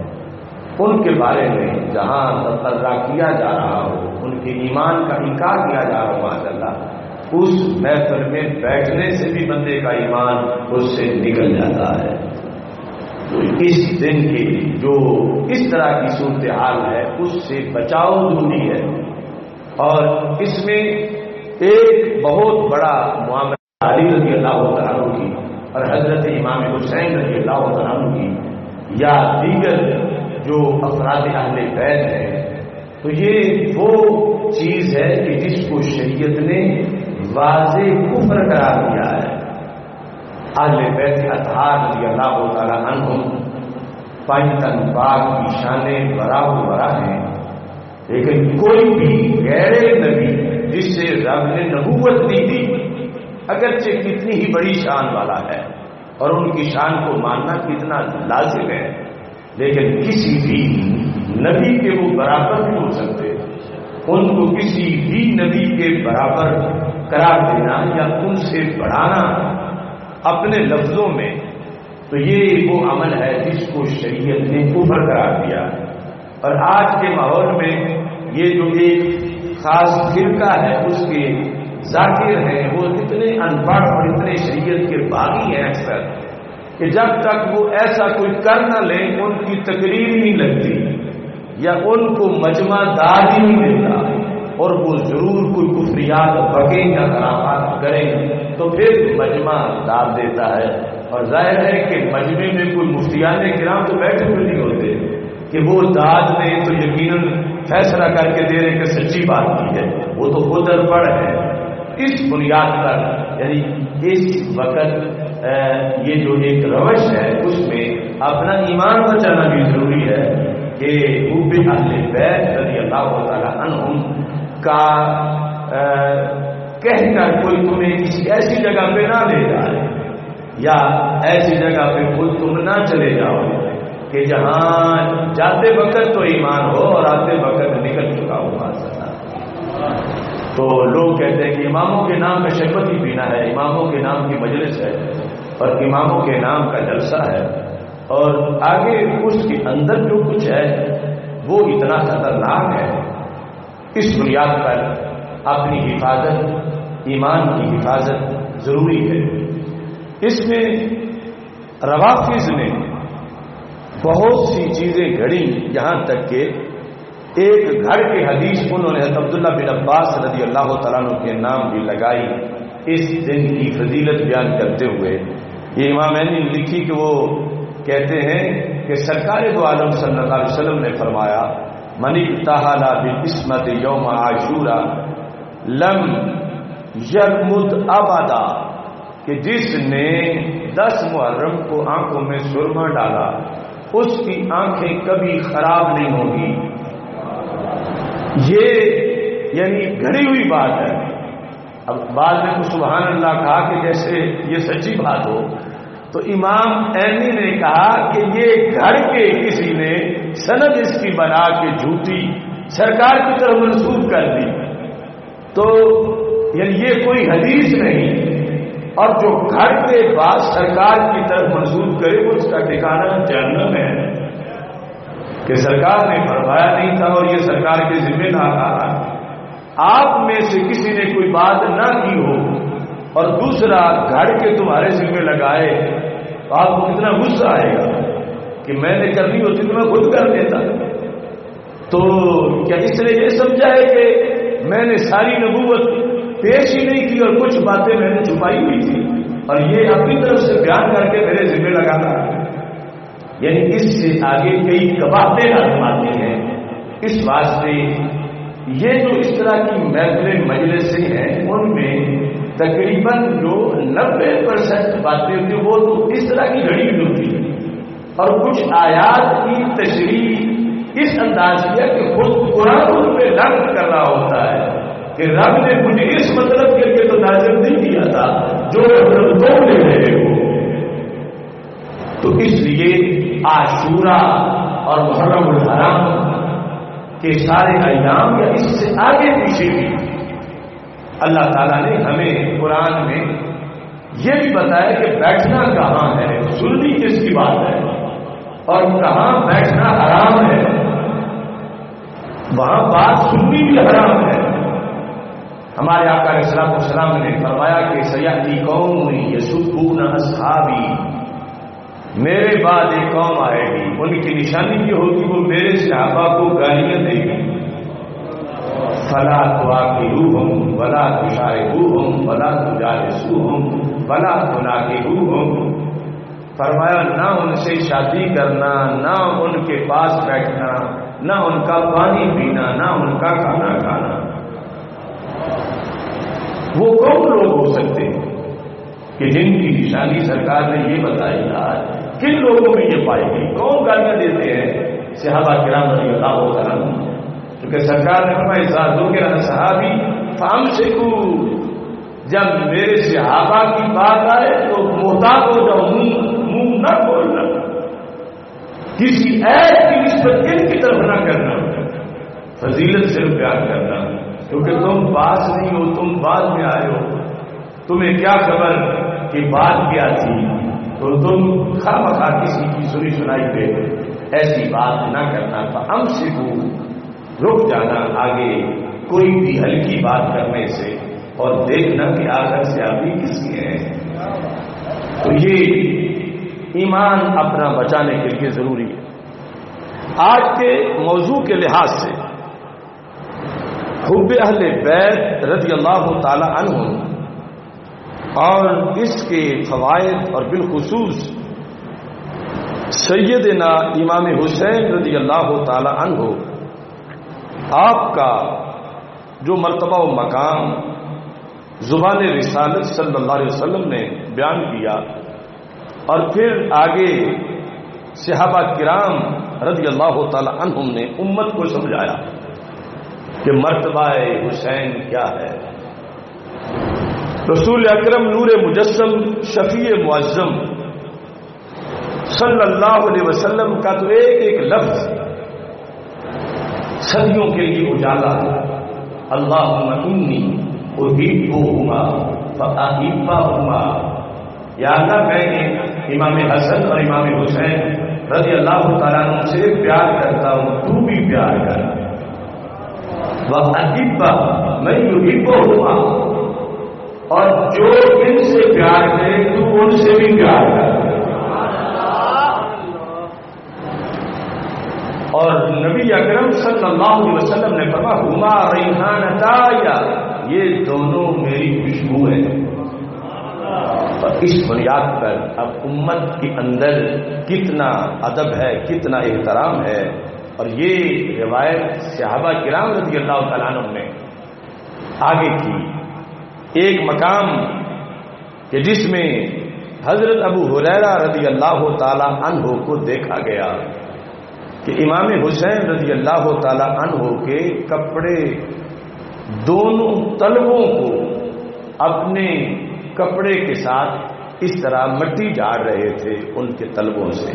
ان کے بارے میں جہاں تبرہ کیا جا رہا ہو، ان کے ایمان کا انکار کیا جا رہا ہو، معاذاللہ اس محفل میں بیٹھنے سے بھی بندے کا ایمان اس سے نکل جاتا ہے۔ تو اس دن کی جو اس طرح کی صورتحال ہے اس سے بچاؤ ضروری ہے، اور اس میں ایک بہت بڑا معاملہ علی رضی اللہ تعالیٰ کی اور حضرت امام حسین رضی اللہ تعالیٰ کی یا دیگر جو افراد اہل بیت ہیں، تو یہ وہ چیز ہے کہ جس کو شریعت نے واضح کفر قرار دیا ہے۔ اہل بیت اطہار رضی اللہ تعالیٰ عنہم پاکستان پاک کی شانیں برا ہیں، لیکن کوئی بھی غیر نبی جس سے رب نے نبوت نہیں دی، اگرچہ کتنی ہی بڑی شان والا ہے اور ان کی شان کو ماننا کتنا لازم ہے، لیکن کسی بھی نبی کے وہ برابر نہیں ہو سکتے، ان کو کسی بھی نبی کے برابر قرار دینا یا ان سے بڑھانا اپنے لفظوں میں، تو یہ وہ عمل ہے جس کو شریعت نے کفر قرار دیا۔ اور آج کے ماحول میں یہ جو ایک خاص فرقہ ہے اس کے ذاکر ہیں، وہ اتنے ان پڑھ اور اتنے شریعت کے باغی ہیں اکثر کہ جب تک وہ ایسا کوئی کر نہ لیں ان کی تقریر نہیں لگتی یا ان کو مجمع دار ہی نہیں دیتا، اور وہ ضرور کوئی کفریات بگیں یا خرافات کریں تو پھر مجمع دار دیتا ہے۔ اور ظاہر ہے کہ مجمع میں کوئی مفتیان کرام تو بیٹھے ہوئے نہیں ہوتے کہ وہ داد دیں تو یقیناً فیصلہ کر کے دے رہے کہ سچی بات کی ہے، وہ تو خود پڑھ ہے۔ اس بنیاد پر یعنی اس وقت یہ جو ایک روش ہے اس میں اپنا ایمان بچانا بھی ضروری ہے کہ حب اہل بیت رضی اللہ تعالیٰ عنہم کا کہہ کر کوئی تمہیں کسی ایسی جگہ پہ نہ لے جائے یا ایسی جگہ پہ خود تم نہ چلے جاؤ کہ جہاں جاتے وقت تو ایمان ہو اور آتے وقت نکل چکا ہو۔ تو لوگ کہتے ہیں کہ اماموں کے نام کا شربت ہی پینا ہے، اماموں کے نام کی مجلس ہے اور اماموں کے نام کا جلسہ ہے، اور آگے اس کے اندر جو کچھ ہے وہ اتنا خطرناک ہے۔ اس بنیاد پر اپنی حفاظت، ایمان کی حفاظت ضروری ہے۔ اس میں روافض نے بہت سی چیزیں گھڑی، یہاں تک کہ ایک گھر کے حدیث انہوں نے عبداللہ بن عباس رضی اللہ تعالیٰ عنہ کے نام بھی لگائی اس دن کی فضیلت بیان کرتے ہوئے۔ یہ امامین نے لکھی کہ وہ کہتے ہیں کہ سرکار دو عالم صلی اللہ علیہ وسلم نے فرمایا من ابتہل بالعصمت یوم عاشورا لم یرمد ابدا، کہ جس نے 10 محرم کو آنکھوں میں سرما ڈالا اس کی آنکھیں کبھی خراب نہیں ہوگی۔ یہ یعنی گھڑی ہوئی بات ہے۔ اب بعد میں تو سبحان اللہ کہا کہ جیسے یہ سچی بات ہو، تو امام عینی نے کہا کہ یہ گھڑ کے کسی نے سند اس کی بنا کے جھوٹی سرکار کی طرف منسوخ کر دی، تو یعنی یہ کوئی حدیث نہیں، اور جو گھر کے بعد سرکار کی طرف منسوخ کرے وہ اس کا ٹھکانہ جہنم ہے کہ سرکار نے فرمایا نہیں تھا اور یہ سرکار کے ذمہ نہ رہا۔ آپ میں سے کسی نے کوئی بات نہ کی ہو اور دوسرا گھڑ کے تمہارے ذمہ لگائے تو آپ کو کتنا غصہ آئے گا کہ میں نے کرنی ہوتی تو میں خود کر دیتا. تو کیا اس نے یہ سمجھا ہے کہ میں نے ساری نبوت پیش ہی نہیں کی اور کچھ باتیں میں نے چھپائی ہوئی تھی اور یہ اپنی طرف سے بیان کر کے میرے ذمہ لگانا؟ یعنی اس سے آگے کئی قباحتیں لازم آتی ہیں. اس واسطے یہ جو اس طرح کی محفلیں مجلسیں ہیں ان میں تقریباً جو 90% باتیں ہوتی ہیں وہ تو اس طرح کی گھڑی ہوتی ہے اور کچھ آیات کی تشریح اس انداز کیا کہ خود قرآن ان پہ رنگ کر رہا ہوتا ہے کہ رب نے مجھے اس مطلب کے لیے تو نازل نہیں کیا تھا جو مطلب تم لے رہے ہو. تو اس لیے عاشورہ اور محرم الحرام کے سارے ایام یا اس سے آگے پیچھے بھی اللہ تعالیٰ نے ہمیں قرآن میں یہ بھی بتایا کہ بیٹھنا کہاں ہے، سننی کس کی بات ہے، اور کہاں بیٹھنا حرام ہے وہاں بات سننی بھی حرام ہے. ہمارے آقا علیہ الصلوۃ والسلام نے فرمایا کہ سیأتی قوم یسبون اصحابی، میرے بعد ایک قوم آئے گی ان کی نشانی یہ ہوگی وہ میرے صحابہ کو گالیاں دے گی. فلا تواکلوہم ولا تشارکوہم ولا تجالسوہم ولا تناکحوہم، فرمایا نہ ان سے شادی کرنا، نہ ان کے پاس بیٹھنا، نہ ان کا پانی پینا، نہ ان کا کھانا کھانا. وہ کون لوگ ہو سکتے ہیں کہ جن کی نشانی سرکار نے یہ بتائی آج کن لوگوں میں یہ پائی گئی؟ کون گالیاں دیتے ہیں؟ صحابہ کرام رضی اللہ عنہ، کیونکہ سرکار نے فرمایا اذا ذکر صحابی فامسکوا، جب میرے صحابہ کی بات آئے تو محتاط ہو جاؤ، منہ نہ کھولنا، کسی عیب کی نسبت ان کی طرف نہ کرنا، فضیلت صرف بیان کرنا. کیونکہ تم پاس نہیں ہو، تم بعد میں آئے ہو، تمہیں کیا خبر کہ بات کیا تھی، تو تم خواہ کسی کی سنی سنائی پہ ایسی بات نہ کرنا. فامسکوا، رک جانا آگے کوئی بھی ہلکی بات کرنے سے اور دیکھنا کہ آخر سے آبی کس کے ہیں. تو یہ ایمان اپنا بچانے کے لیے ضروری ہے. آج کے موضوع کے لحاظ سے حب اہل بیت رضی اللہ تعالی عنہ اور اس کے فوائد اور بالخصوص سیدنا امام حسین رضی اللہ تعالی عنہ آپ کا جو مرتبہ و مقام زبان رسالت صلی اللہ علیہ وسلم نے بیان کیا اور پھر آگے صحابہ کرام رضی اللہ تعالی عنہم نے امت کو سمجھایا کہ مرتبہ حسین کیا ہے. رسول اکرم نور مجسم شفیع معظم صلی اللہ علیہ وسلم کا تو ایک ایک لفظ صدیوں کے لیے اجالا ہے. اللہم انی احبہما فاحبہما، یا اللہ میں امام حسن اور امام حسین رضی اللہ تعالیٰ عنہ سے پیار کرتا ہوں، تو بھی پیار کر. وَأَحِبَّ مَن يُحِبُّهُمَا، اور جو ان سے پیار کرے تو ان سے بھی پیار کر. اور نبی اکرم صلی اللہ علیہ وسلم نے فرمایا ہما ریحانتایا، یہ دونوں میری خوشبو ہیں. اور اس بنیاد پر اب امت کے اندر کتنا ادب ہے، کتنا احترام ہے. اور یہ روایت صحابہ کرام رضی اللہ تعالیٰ عنہ نے آگے کی. ایک مقام کہ جس میں حضرت ابو ہریرہ رضی اللہ تعالیٰ عنہ کو دیکھا گیا کہ امام حسین رضی اللہ تعالیٰ عنہ کے کپڑے دونوں تلووں کو اپنے کپڑے کے ساتھ اس طرح مٹی جاڑ رہے تھے ان کے تلووں سے.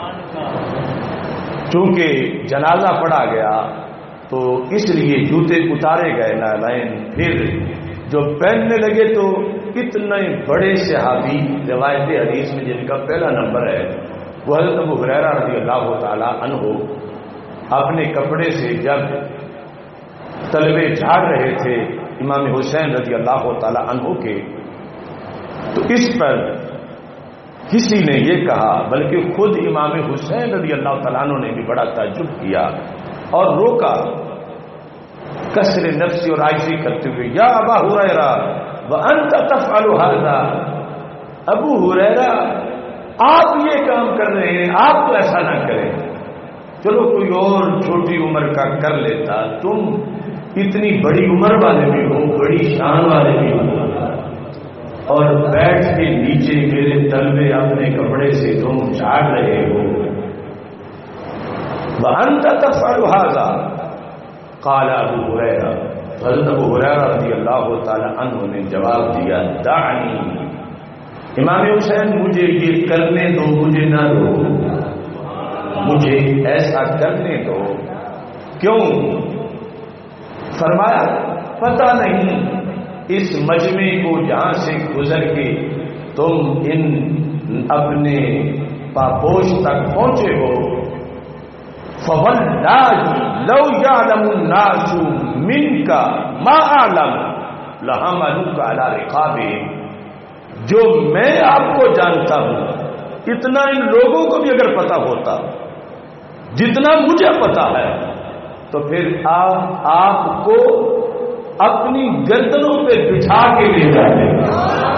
چونکہ جنازہ پڑا گیا تو اس لیے جوتے اتارے گئے نالین، پھر جو پہننے لگے تو اتنے بڑے صحابی روایت حدیث میں جن کا پہلا نمبر ہے وہ حضرت ابو ہریرہ رضی اللہ تعالی عنہ اپنے کپڑے سے جب تلوے جھاڑ رہے تھے امام حسین رضی اللہ تعالی عنہ کے، تو اس پر کسی نے یہ کہا بلکہ خود امام حسین رضی اللہ تعالیٰ عنہ نے بھی بڑا تعجب کیا اور روکا کسر نفسی اور عاجزی کرتے ہوئے، یا ابا ہریرہ وانت تفعل ھذا، ابو ہریرہ آپ یہ کام کر رہے ہیں، آپ تو ایسا نہ کریں، چلو کوئی اور چھوٹی عمر کا کر لیتا، تم اتنی بڑی عمر والے بھی ہو، بڑی شان والے بھی ہو، اور بیٹھ کے نیچے میرے تلوے اپنے کپڑے سے تم جھاڑ رہے ہو، وانت تفعل ھذا، قال ابو ہریرہ، حضرت ابو ہریرہ رضی اللہ تعالی عنہ نے جواب دیا، دعنی، امام حسین مجھے یہ کرنے دو، مجھے نہ روکو، مجھے ایسا کرنے دو۔ کیوں؟ فرمایا پتہ نہیں اس مجمع کو جہاں سے گزر کے تم ان اپنے پاپوش تک پہنچے ہو، فواللہ لو یعلم الناس منک ما اعلم لحملوک علی رقابہم، جو میں آپ کو جانتا ہوں اتنا ان لوگوں کو بھی اگر پتا ہوتا جتنا مجھے پتا ہے تو پھر آپ کو اپنی گردنوں پہ بٹھا کے لے جاتے ہیں۔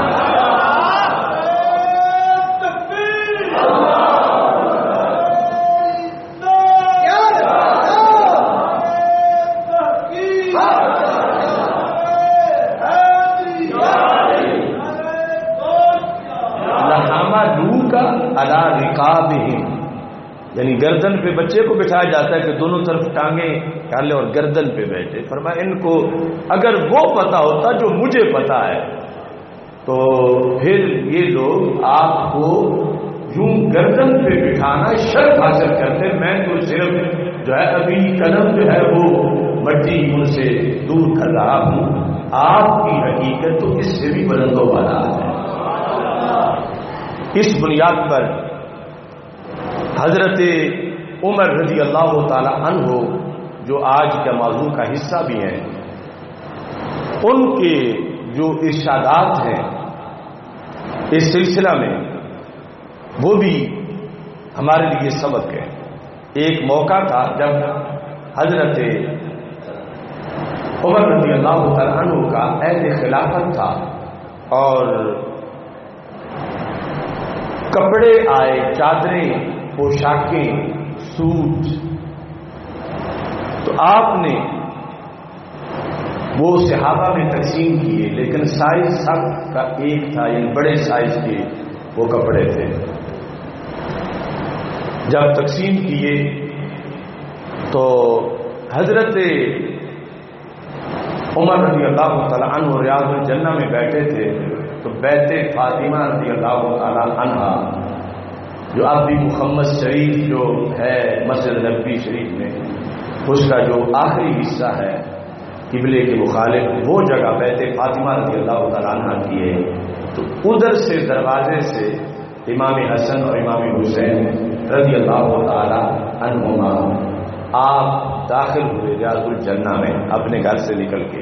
علی رقابہم، یعنی گردن پہ بچے کو بٹھایا جاتا ہے کہ دونوں طرف ٹانگیں کر لے اور گردن پہ بیٹھے۔ فرمایا ان کو اگر وہ پتا ہوتا جو مجھے پتا ہے تو پھر یہ لوگ آپ کو یوں گردن پہ بٹھانا شرف حاصل کرتے، میں تو صرف جو ہے ابھی قدم جو ہے وہ مٹی ان سے دور کر رہا ہوں، آپ کی حقیقت تو اس سے بھی بلند و بالا ہے۔ اس بنیاد پر حضرت عمر رضی اللہ تعالی عنہ جو آج کا موضوع کا حصہ بھی ہیں، ان کے جو ارشادات ہیں اس سلسلہ میں وہ بھی ہمارے لیے سبق ہے۔ ایک موقع تھا جب حضرت عمر رضی اللہ تعالی عنہ کا عہد خلافت تھا اور کپڑے آئے، چادریں، پوشاکیں، سوٹ، تو آپ نے وہ صحابہ میں تقسیم کیے، لیکن سائز سب کا ایک تھا، یعنی بڑے سائز کے وہ کپڑے تھے۔ جب تقسیم کیے تو حضرت عمر رضی اللہ تعالی عنہ ریاض الجنہ میں بیٹھے تھے تو بیت فاطمہ رضی اللہ تعالی عنہ جو اب بھی محمد شریف جو ہے مسجد نبوی شریف میں اس کا جو آخری حصہ ہے قبلے کے مخالف، وہ جگہ بیت فاطمہ رضی اللہ تعالی عنہ کی ہے، تو ادھر سے دروازے سے امام حسن اور امام حسین رضی اللہ تعالی عنہما آپ داخل ہوئے ریاض الجنہ میں اپنے گھر سے نکل کے۔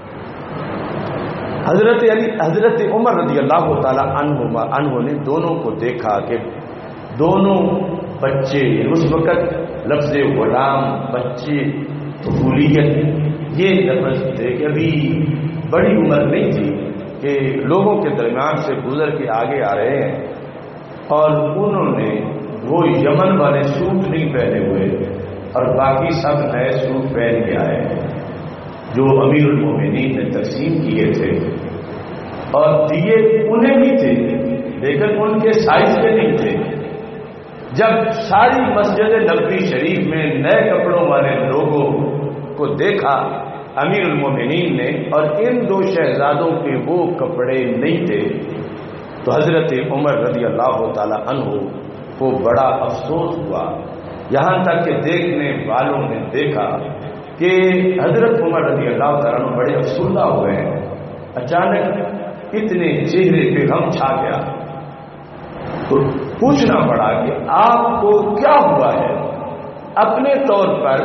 حضرت عمر رضی اللہ تعالی عنہ نے دونوں کو دیکھا کہ دونوں بچے، اس وقت لفظ غلام، بچے، طفولیت، یہ لفظ تھے کہ ابھی بڑی عمر نہیں تھی کہ لوگوں کے درمیان سے گزر کے آگے آ رہے ہیں، اور انہوں نے وہ یمن والے سوٹ نہیں پہنے ہوئے اور باقی سب نئے سوٹ پہن کے آئے جو امیر المومنین نے تقسیم کیے تھے، اور دیے انہیں بھی تھے لیکن ان کے سائز کے نہیں تھے۔ جب ساری مسجد نبوی شریف میں نئے کپڑوں والے لوگوں کو دیکھا امیر المومنین نے، اور ان دو شہزادوں کے وہ کپڑے نہیں تھے، تو حضرت عمر رضی اللہ تعالی عنہ کو بڑا افسوس ہوا، یہاں تک کہ دیکھنے والوں نے دیکھا کہ حضرت عمر رضی اللہ تعالیٰ عنہ بڑے افسردہ ہوئے ہیں، اچانک اتنے چہرے پہ غم چھا گیا، تو پوچھنا پڑا کہ آپ کو کیا ہوا ہے۔ اپنے طور پر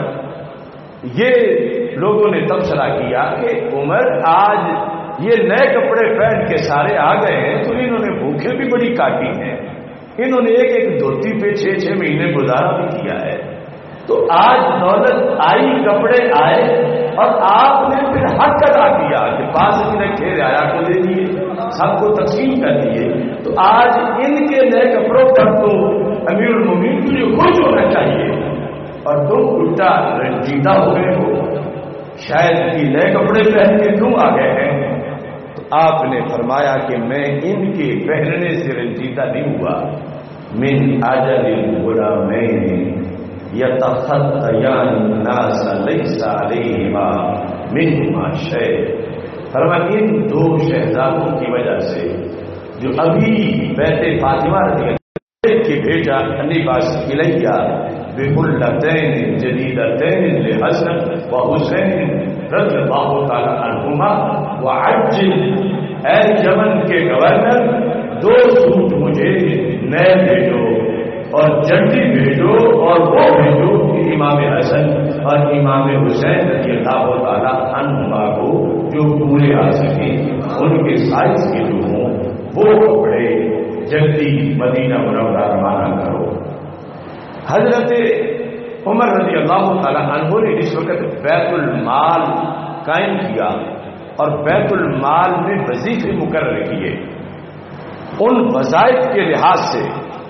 یہ لوگوں نے تبصرہ کیا کہ عمر آج یہ نئے کپڑے پہن کے سارے آ گئے ہیں تو انہوں نے بھوکیں بھی بڑی کاٹی ہیں، انہوں نے ایک ایک دھوتی پہ 6-6 مہینے گزارا بھی کیا ہے. تو آج دولت آئی، کپڑے آئے، اور آپ نے پھر حق ادا کیا کہ پاس میں رکھے رعایا کو دے دیے، سب کو تقسیم کر دیے. تو آج ان کے نئے کپڑوں پر تو امیر المومنین کے لیے خوش ہونا چاہیے، اور تم الٹا رنجیدہ ہو گئے ہو، شاید کہ نئے کپڑے پہن کے تم آ گئے ہیں. تو آپ نے فرمایا کہ میں ان کے پہننے سے رنجیدہ نہیں ہوا. من اجل الغلامین یتخطیان الناس لیس علیہما منہما شیء. فرمایا ان 2 شہزادوں کی وجہ سے جو ابھی بیت فاطمہ رضی اللہ کے بھیجا لباس الیہ بحلتین جدیدتین لحسن وحسین رضی اللہ تعالی عنہما وعجل، اے یمن کے گورنر 2 سوٹ مجھے نئے بھیجو اور جلدی بھیجو، اور وہ بھیجو کہ امام حسن اور امام حسین رضی اللہ تعالی عنہما کو جو پورے آ سکیں، ان کے سائز کے جو ہوں وہ کپڑے جلدی مدینہ منورہ روانہ کرو. حضرت عمر رضی اللہ تعالی عنہ نے اس وقت بیت المال قائم کیا اور بیت المال میں وظیفے مقرر کیے. ان وظائف کے لحاظ سے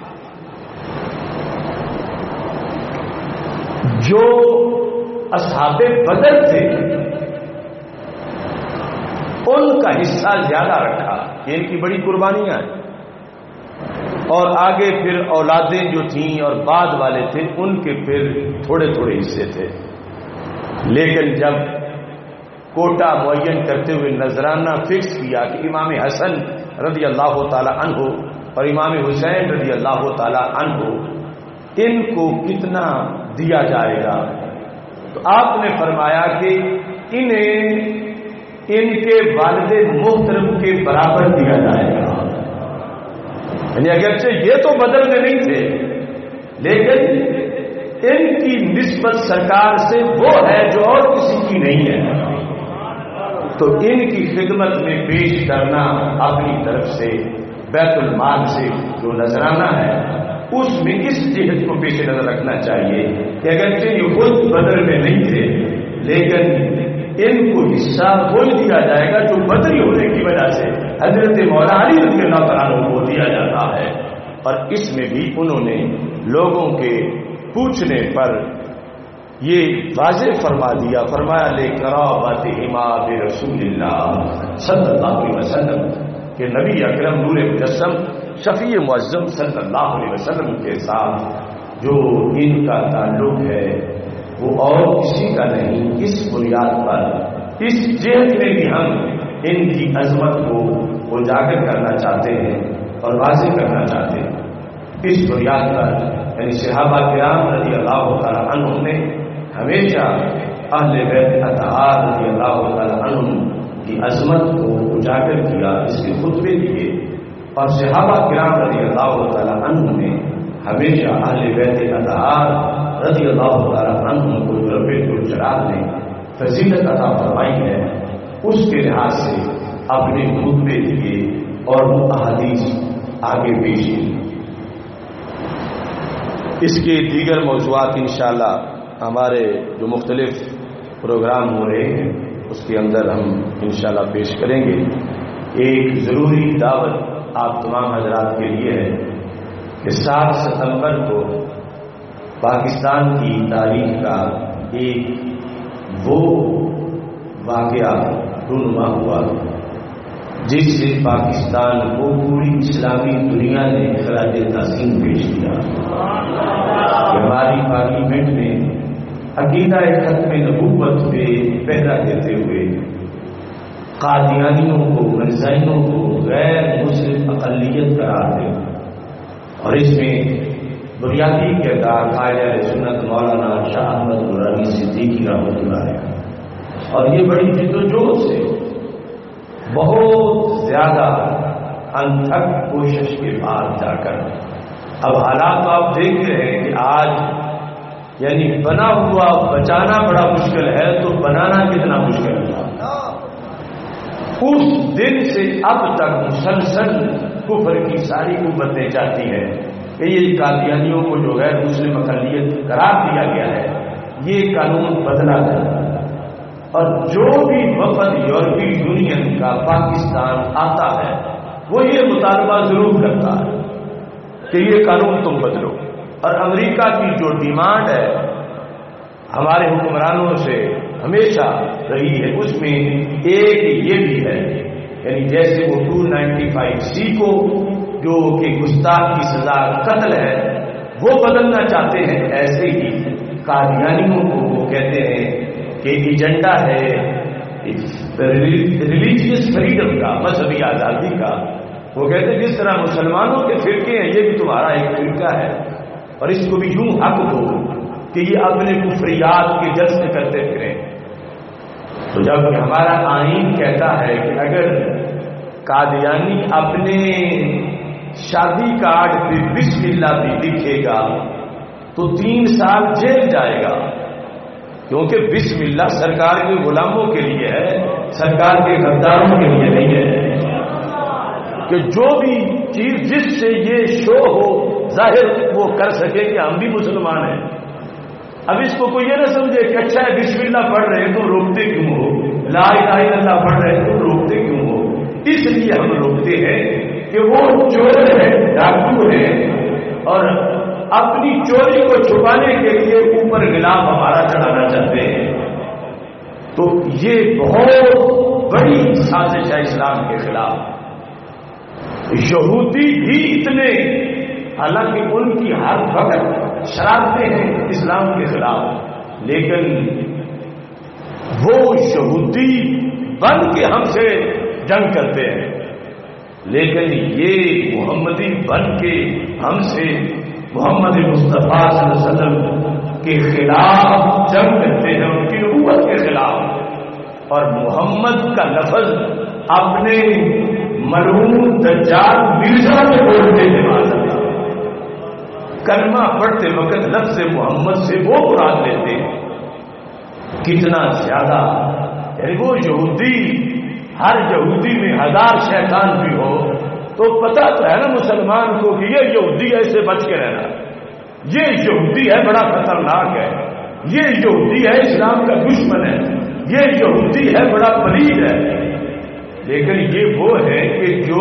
جو اصحاب بدر تھے ان کا حصہ زیادہ رکھا، ان کی بڑی قربانیاں ہیں، اور آگے پھر اولادیں جو تھیں اور بعد والے تھے ان کے پھر تھوڑے تھوڑے حصے تھے. لیکن جب کوٹا معین کرتے ہوئے نذرانہ فکس کیا کہ امام حسن رضی اللہ تعالی عنہ اور امام حسین رضی اللہ تعالی عنہ ان کو کتنا دیا جائے گا، تو آپ نے فرمایا کہ انہیں ان کے والد محترم کے برابر دیا جائے گا. یعنی اگرچہ یہ تو بدر میں نہیں تھے، لیکن ان کی نسبت سرکار سے وہ ہے جو اور کسی کی نہیں ہے. تو ان کی خدمت میں پیش کرنا اپنی طرف سے بیت المال سے جو نذرانہ ہے اس میں اس جہت کو پیش نظر رکھنا چاہیے کہ اگرچہ یہ خود بدر میں نہیں تھے، لیکن ان کو حصہ وہی دیا جائے گا جو بدری ہونے کی وجہ سے حضرت مولا علی رضی اللہ تعالیٰ کو دیا جاتا ہے. اور اس میں بھی انہوں نے لوگوں کے پوچھنے پر یہ واضح فرما دیا، فرمایا لے قرابتہما برسول اللہ صلی اللہ علیہ وسلم کہ نبی اکرم نور مجسم شفیع معظم صلی اللہ علیہ وسلم کے ساتھ جو ان کا تعلق ہے وہ اور کسی کا نہیں. اس بنیاد پر اس جہت میں بھی ہم ان کی عظمت کو اجاگر کرنا چاہتے ہیں اور واضح کرنا چاہتے ہیں. اس بنیاد پر یعنی صحابہ کرام رضی اللہ تعالی عنہ نے ہمیشہ اہل بیت اطہار رضی اللہ تعالی عنہ کی عظمت کو اجاگر کیا، اس کے خطبے دیے، اور صحابہ کرام رضی اللہ تعالی عنہ نے ہمیشہ اہل بیت اطہار رضی اللہ تعالی عنہ کو رب الجلال نے فضیلت عطا فرمائی ہے، اس کے لحاظ سے اپنے خطبے دیے اور وہ احادیث آگے پیش کی. اس کے دیگر موضوعات انشاءاللہ ہمارے جو مختلف پروگرام ہو رہے ہیں اس کے اندر ہم انشاءاللہ پیش کریں گے. ایک ضروری دعوت آپ تمام حضرات کے لیے ہے کہ 7 ستمبر کو پاکستان کی تاریخ کا ایک وہ واقعہ رونما ہوا جس سے پاکستان کو پوری اسلامی دنیا نے خراج تحسین پیش کیا. ہماری پارلیمنٹ میں عقیدہ ختم نبوت پہ پہرا دیتے ہوئے قادیانیوں کو، مرزائیوں کو غیر مسلم اقلیت قرار دے، اور اس میں بنیادی کردار قائد سنت مولانا شاہ احمد نورانی صدیقی رحمۃ اللہ علیہ. اور یہ بڑی جدوجہد سے بہت زیادہ انتھک کوشش کے بعد جا کر اب حالات آپ دیکھ رہے ہیں کہ آج یعنی بنا ہوا بچانا بڑا مشکل ہے تو بنانا کتنا مشکل ہے. اس دن سے اب تک مسلسل کفر کی ساری قوتیں چاہتی ہیں کہ یہ قادیانیوں کو جو غیر مسلم اقلیت قرار دیا گیا ہے یہ قانون بدلا جائے، اور جو بھی وفد یورپی یونین کا پاکستان آتا ہے وہ یہ مطالبہ ضرور کرتا ہے کہ یہ قانون تم بدلو. اور امریکہ کی جو ڈیمانڈ ہے ہمارے حکمرانوں سے ہمیشہ رہی ہے، اس میں ایک یہ بھی ہے، یعنی جیسے وہ 295C کو جو کہ گستاخ کی سزا قتل ہے وہ بدلنا چاہتے ہیں، ایسے ہی قادیانیوں کو وہ کہتے ہیں کہ ایجنڈا ہے ریلیجیس فریڈم کا، مذہبی آزادی کا. وہ کہتے ہیں جس طرح مسلمانوں کے فرقے ہیں یہ بھی تمہارا ایک فرقہ ہے، اور اس کو بھی یوں حق دو کہ یہ اپنے کفریات کے جلسے کرتے پھریں. تو جب ہمارا آئین کہتا ہے کہ اگر قادیانی اپنے شادی کارڈ پہ بسم اللہ بھی لکھے گا تو 3 سال جیل جائے گا، کیونکہ بسم اللہ سرکار کے غلاموں کے لیے ہے، سرکار کے غداروں کے لیے نہیں ہے. کہ جو بھی چیز جس سے یہ شو ہو ظاہر وہ کر سکے کہ ہم بھی مسلمان ہیں. اب اس کو کوئی یہ نہ سمجھے کہ اچھا ہے بسم اللہ پڑھ رہے ہیں تو روکتے کیوں ہو، لا الہ الا اللہ پڑھ رہے ہیں تو روکتے کیوں ہو. اس لیے ہم روکتے ہیں کہ وہ چور ہے، ڈاکو ہے، اور اپنی چوری کو چھپانے کے لیے اوپر غلاف ہمارا چڑھانا چاہتے ہیں. تو یہ بہت بڑی سازش ہے اسلام کے خلاف. یہودی بھی اتنے، حالانکہ ان کی ہر وقت شرارتیں ہیں اسلام کے خلاف، لیکن وہ یہودی بن کے ہم سے جنگ کرتے ہیں، لیکن یہ محمدی بن کے ہم سے محمد مصطفیٰ صلی اللہ علیہ وسلم کے خلاف جنگ کرتے ہیں، ان کی نبوت کے خلاف. اور محمد کا لفظ اپنے ملعون دجال مرزا میں بولتے ہیں، کلمہ پڑھتے وقت لفظ محمد سے وہ مراد لیتے ہیں. کتنا زیادہ، یعنی وہ یہودی، ہر یہودی میں 1000 شیطان بھی ہو تو پتہ تو ہے نا مسلمان کو کہ یہ یہودی ایسے بچ کے رہنا، یہ یہودی ہے بڑا خطرناک ہے، یہ یہودی ہے اسلام کا دشمن ہے، یہ یہودی ہے بڑا پلید ہے. لیکن یہ وہ ہے کہ جو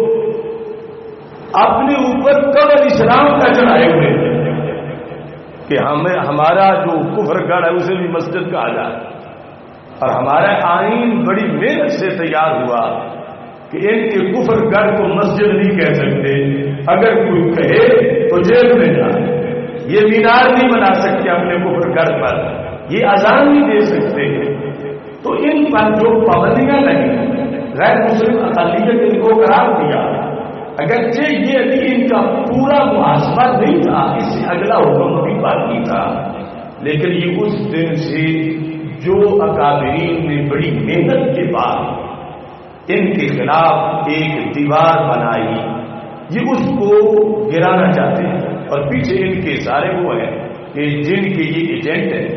اپنے اوپر قبر اسلام کا چڑھائے ہوئے کہ ہمارا جو کفر گڑھ ہے اسے بھی مسجد کہا جائے. اور ہمارا آئین بڑی محنت سے تیار ہوا کہ ان کے کفر گڑھ کو مسجد نہیں کہہ سکتے، اگر کوئی کہے تو جیل میں جائے. یہ مینار نہیں بنا سکتے اپنے کفر گڑھ پر، یہ اذان نہیں دے سکتے. تو ان پر جو پابندیاں نہیں، غیر مسلم اقلیت ان کو قرار دیا، اگرچہ یہ ابھی ان کا پورا محاسبہ نہیں تھا، اس سے اگلا حکم بھی باقی تھا، لیکن یہ اس دن سے جو اکابرین نے بڑی محنت کے بعد ان کے خلاف ایک دیوار بنائی، یہ اس کو گرانا چاہتے ہیں. اور پیچھے ان کے سارے وہ ہیں کہ جن کے یہ ایجنٹ ہیں،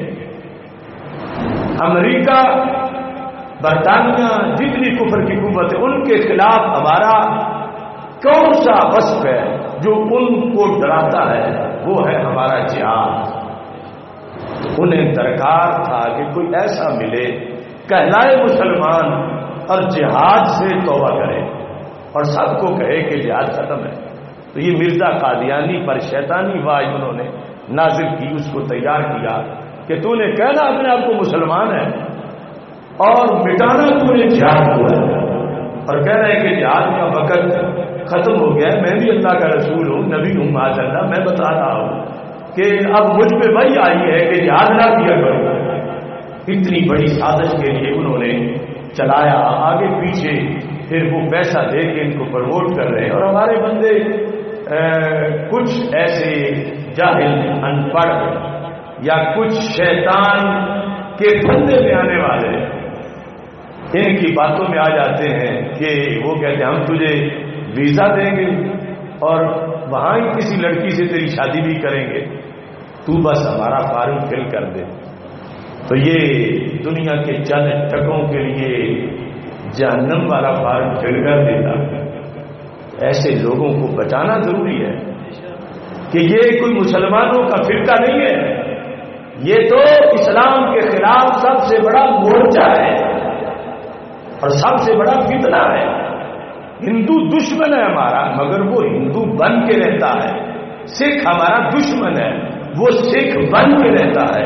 امریکہ، برطانیہ، جتنی کفر کی قوت ہے ان کے خلاف ہمارا کون سا وصف ہے جو ان کو ڈراتا ہے؟ وہ ہے ہمارا جہاد. انہیں درکار تھا کہ کوئی ایسا ملے کہلائے مسلمان اور جہاد سے توبہ کرے اور سب کو کہے کہ جہاد ختم ہے. تو یہ مرزا قادیانی پر شیطانی واج انہوں نے نازل کی، اس کو تیار کیا کہ تو نے کہنا اپنے آپ کو مسلمان ہے اور مٹانا تو نے جہاد کو ہے، اور کہہ رہے ہیں کہ جہاد کا وقت ختم ہو گیا. میں بھی اللہ کا رسول ہوں، نبی ہوں، معاذ اللہ، میں بتا رہا ہوں کہ اب مجھ پہ وہی آئی ہے کہ جہاد نہ کیا کرو. اتنی بڑی سازش کے لیے انہوں نے چلایا آگے پیچھے، پھر وہ پیسہ دے کے ان کو پروموٹ کر رہے ہیں. اور ہمارے بندے کچھ ایسے جاہل، ان پڑھ یا کچھ شیطان کے پھندے میں آنے والے ان کی باتوں میں آ جاتے ہیں کہ وہ کہتے ہیں ہم تجھے ویزا دیں گے اور وہاں ہی کسی لڑکی سے تیری شادی بھی کریں گے، تو بس ہمارا فارم فل کر دے. تو یہ دنیا کے چند ٹکوں کے لیے جہنم والا فارم فل کر دیتا. ایسے لوگوں کو بچانا ضروری ہے. کہ یہ کوئی مسلمانوں کا فرقہ نہیں ہے، یہ تو اسلام کے خلاف سب سے بڑا مورچہ ہے اور سب سے بڑا فتنہ ہے۔ ہندو دشمن ہے ہمارا، مگر وہ ہندو بن کے رہتا ہے۔ سکھ ہمارا دشمن ہے، وہ سکھ بن کے رہتا ہے۔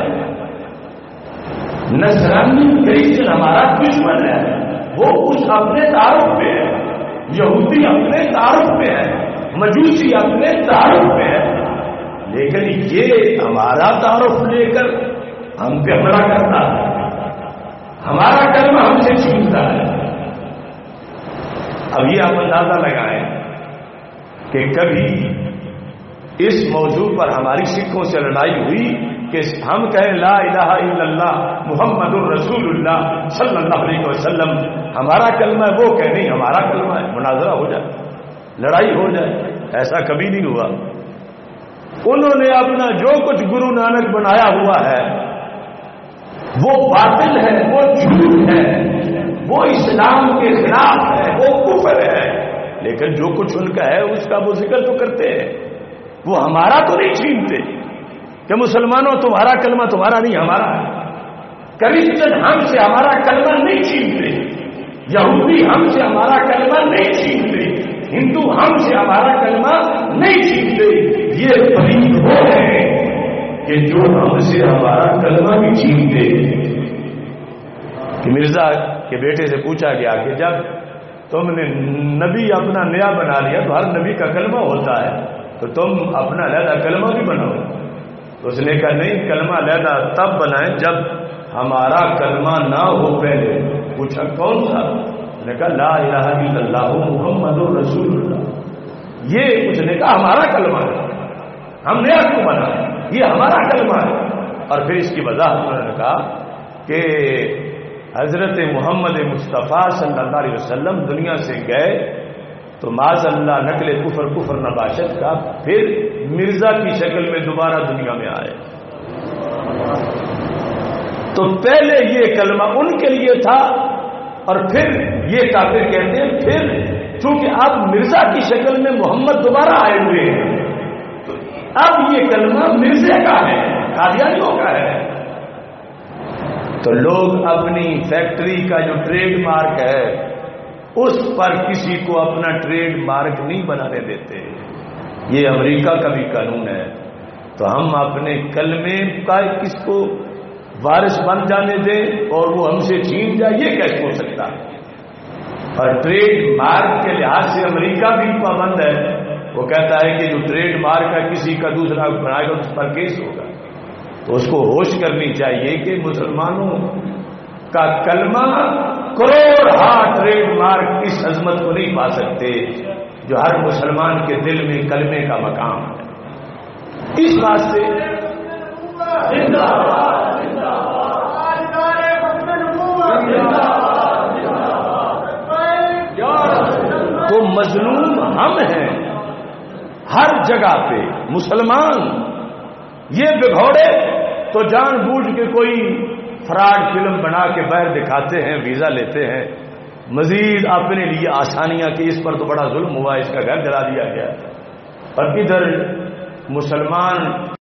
نصرانی کرسچن ہمارا دشمن ہے، وہ اس اپنے تعارف پہ ہے۔ یہودی اپنے تعارف پہ ہے، مجوسی اپنے تعارف پہ ہے، لیکن یہ ہمارا تعارف لے کر ہم پہ حملہ کرتا ہے، ہمارا کلمہ ہم سے چھینتا ہے۔ اب یہ آپ اندازہ لگائیں کہ کبھی اس موضوع پر ہماری سکھوں سے لڑائی ہوئی کہ ہم کہیں لا الہ الا اللہ محمد الرسول اللہ صلی اللہ علیہ وسلم، ہمارا کلمہ ہے، وہ کہ نہیں ہمارا کلمہ ہے، مناظرہ ہو جائے، لڑائی ہو جائے۔ ایسا کبھی نہیں ہوا۔ انہوں نے اپنا جو کچھ گرو نانک بنایا ہوا ہے وہ باطل ہے، وہ جھوٹ ہے، وہ اسلام کے خلاف ہے، وہ کفر ہے، لیکن جو کچھ ان کا ہے اس کا وہ ذکر تو کرتے ہیں۔ وہ ہمارا تو نہیں چھینتے کہ مسلمانوں تمہارا کلمہ تمہارا نہیں ہمارا ہے، کرسچن ہم سے ہمارا کلمہ نہیں چھینتے، یہودی ہم سے ہمارا کلمہ نہیں چھینتے، ہندو ہم سے ہمارا کلمہ نہیں چھینتے۔ یہ فریق وہ ہے کہ جو ہم سے ہمارا کلمہ بھی چھینتے۔ کہ مرزا کے بیٹے سے پوچھا گیا کہ جب تم نے نبی اپنا نیا بنا لیا تو ہر نبی کا کلمہ ہوتا ہے، تو تم اپنا علیحدہ کلمہ بھی بناؤ۔ تو اس نے کہا نہیں، کلمہ علیحدہ تب بنائیں جب ہمارا کلمہ نہ ہو پہلے۔ پوچھا کون سا؟ اس نے کہا لا الہ الا اللہ محمد الرسول اللہ۔ یہ اس نے کہا ہمارا کلمہ ہے، ہم نیا کیوں بنائیں، یہ ہمارا کلمہ ہے۔ اور پھر اس کی وضاحت انہوں نے کہا کہ حضرت محمد مصطفیٰ صلی اللہ علیہ وسلم دنیا سے گئے تو معاذ اللہ نقل کفر نباشت کا، پھر مرزا کی شکل میں دوبارہ دنیا میں آئے۔ تو پہلے یہ کلمہ ان کے لیے تھا اور پھر یہ کافر کہتے ہیں پھر چونکہ اب مرزا کی شکل میں محمد دوبارہ آئے ہوئے ہیں تو اب یہ کلمہ مرزا کا ہے، قادیانیوں کا ہے۔ تو لوگ اپنی فیکٹری کا جو ٹریڈ مارک ہے اس پر کسی کو اپنا ٹریڈ مارک نہیں بنانے دیتے، یہ امریکہ کا بھی قانون ہے۔ تو ہم اپنے کلمے کا کس کو وارث بن جانے دیں اور وہ ہم سے چھین جائے، یہ کیسے ہو سکتا ہے؟ اور ٹریڈ مارک کے لحاظ سے امریکہ بھی پابند ہے، وہ کہتا ہے کہ جو ٹریڈ مارک ہے کسی کا دوسرا بنائے گا اس پر کیس ہوگا۔ تو اس کو ہوش کرنی چاہیے کہ مسلمانوں کا کلمہ کروڑ ٹریڈ مارک اس عظمت کو نہیں پا سکتے جو ہر مسلمان کے دل میں کلمے کا مقام ہے۔ اس بات سے تو مظلوم ہم ہیں ہر جگہ پہ، مسلمان یہ بگھوڑے تو جان بوجھ کے کوئی فراڈ فلم بنا کے باہر دکھاتے ہیں، ویزا لیتے ہیں، مزید اپنے لیے آسانیاں کہ اس پر تو بڑا ظلم ہوا، اس کا گھر جلا دیا گیا۔ اور ادھر مسلمان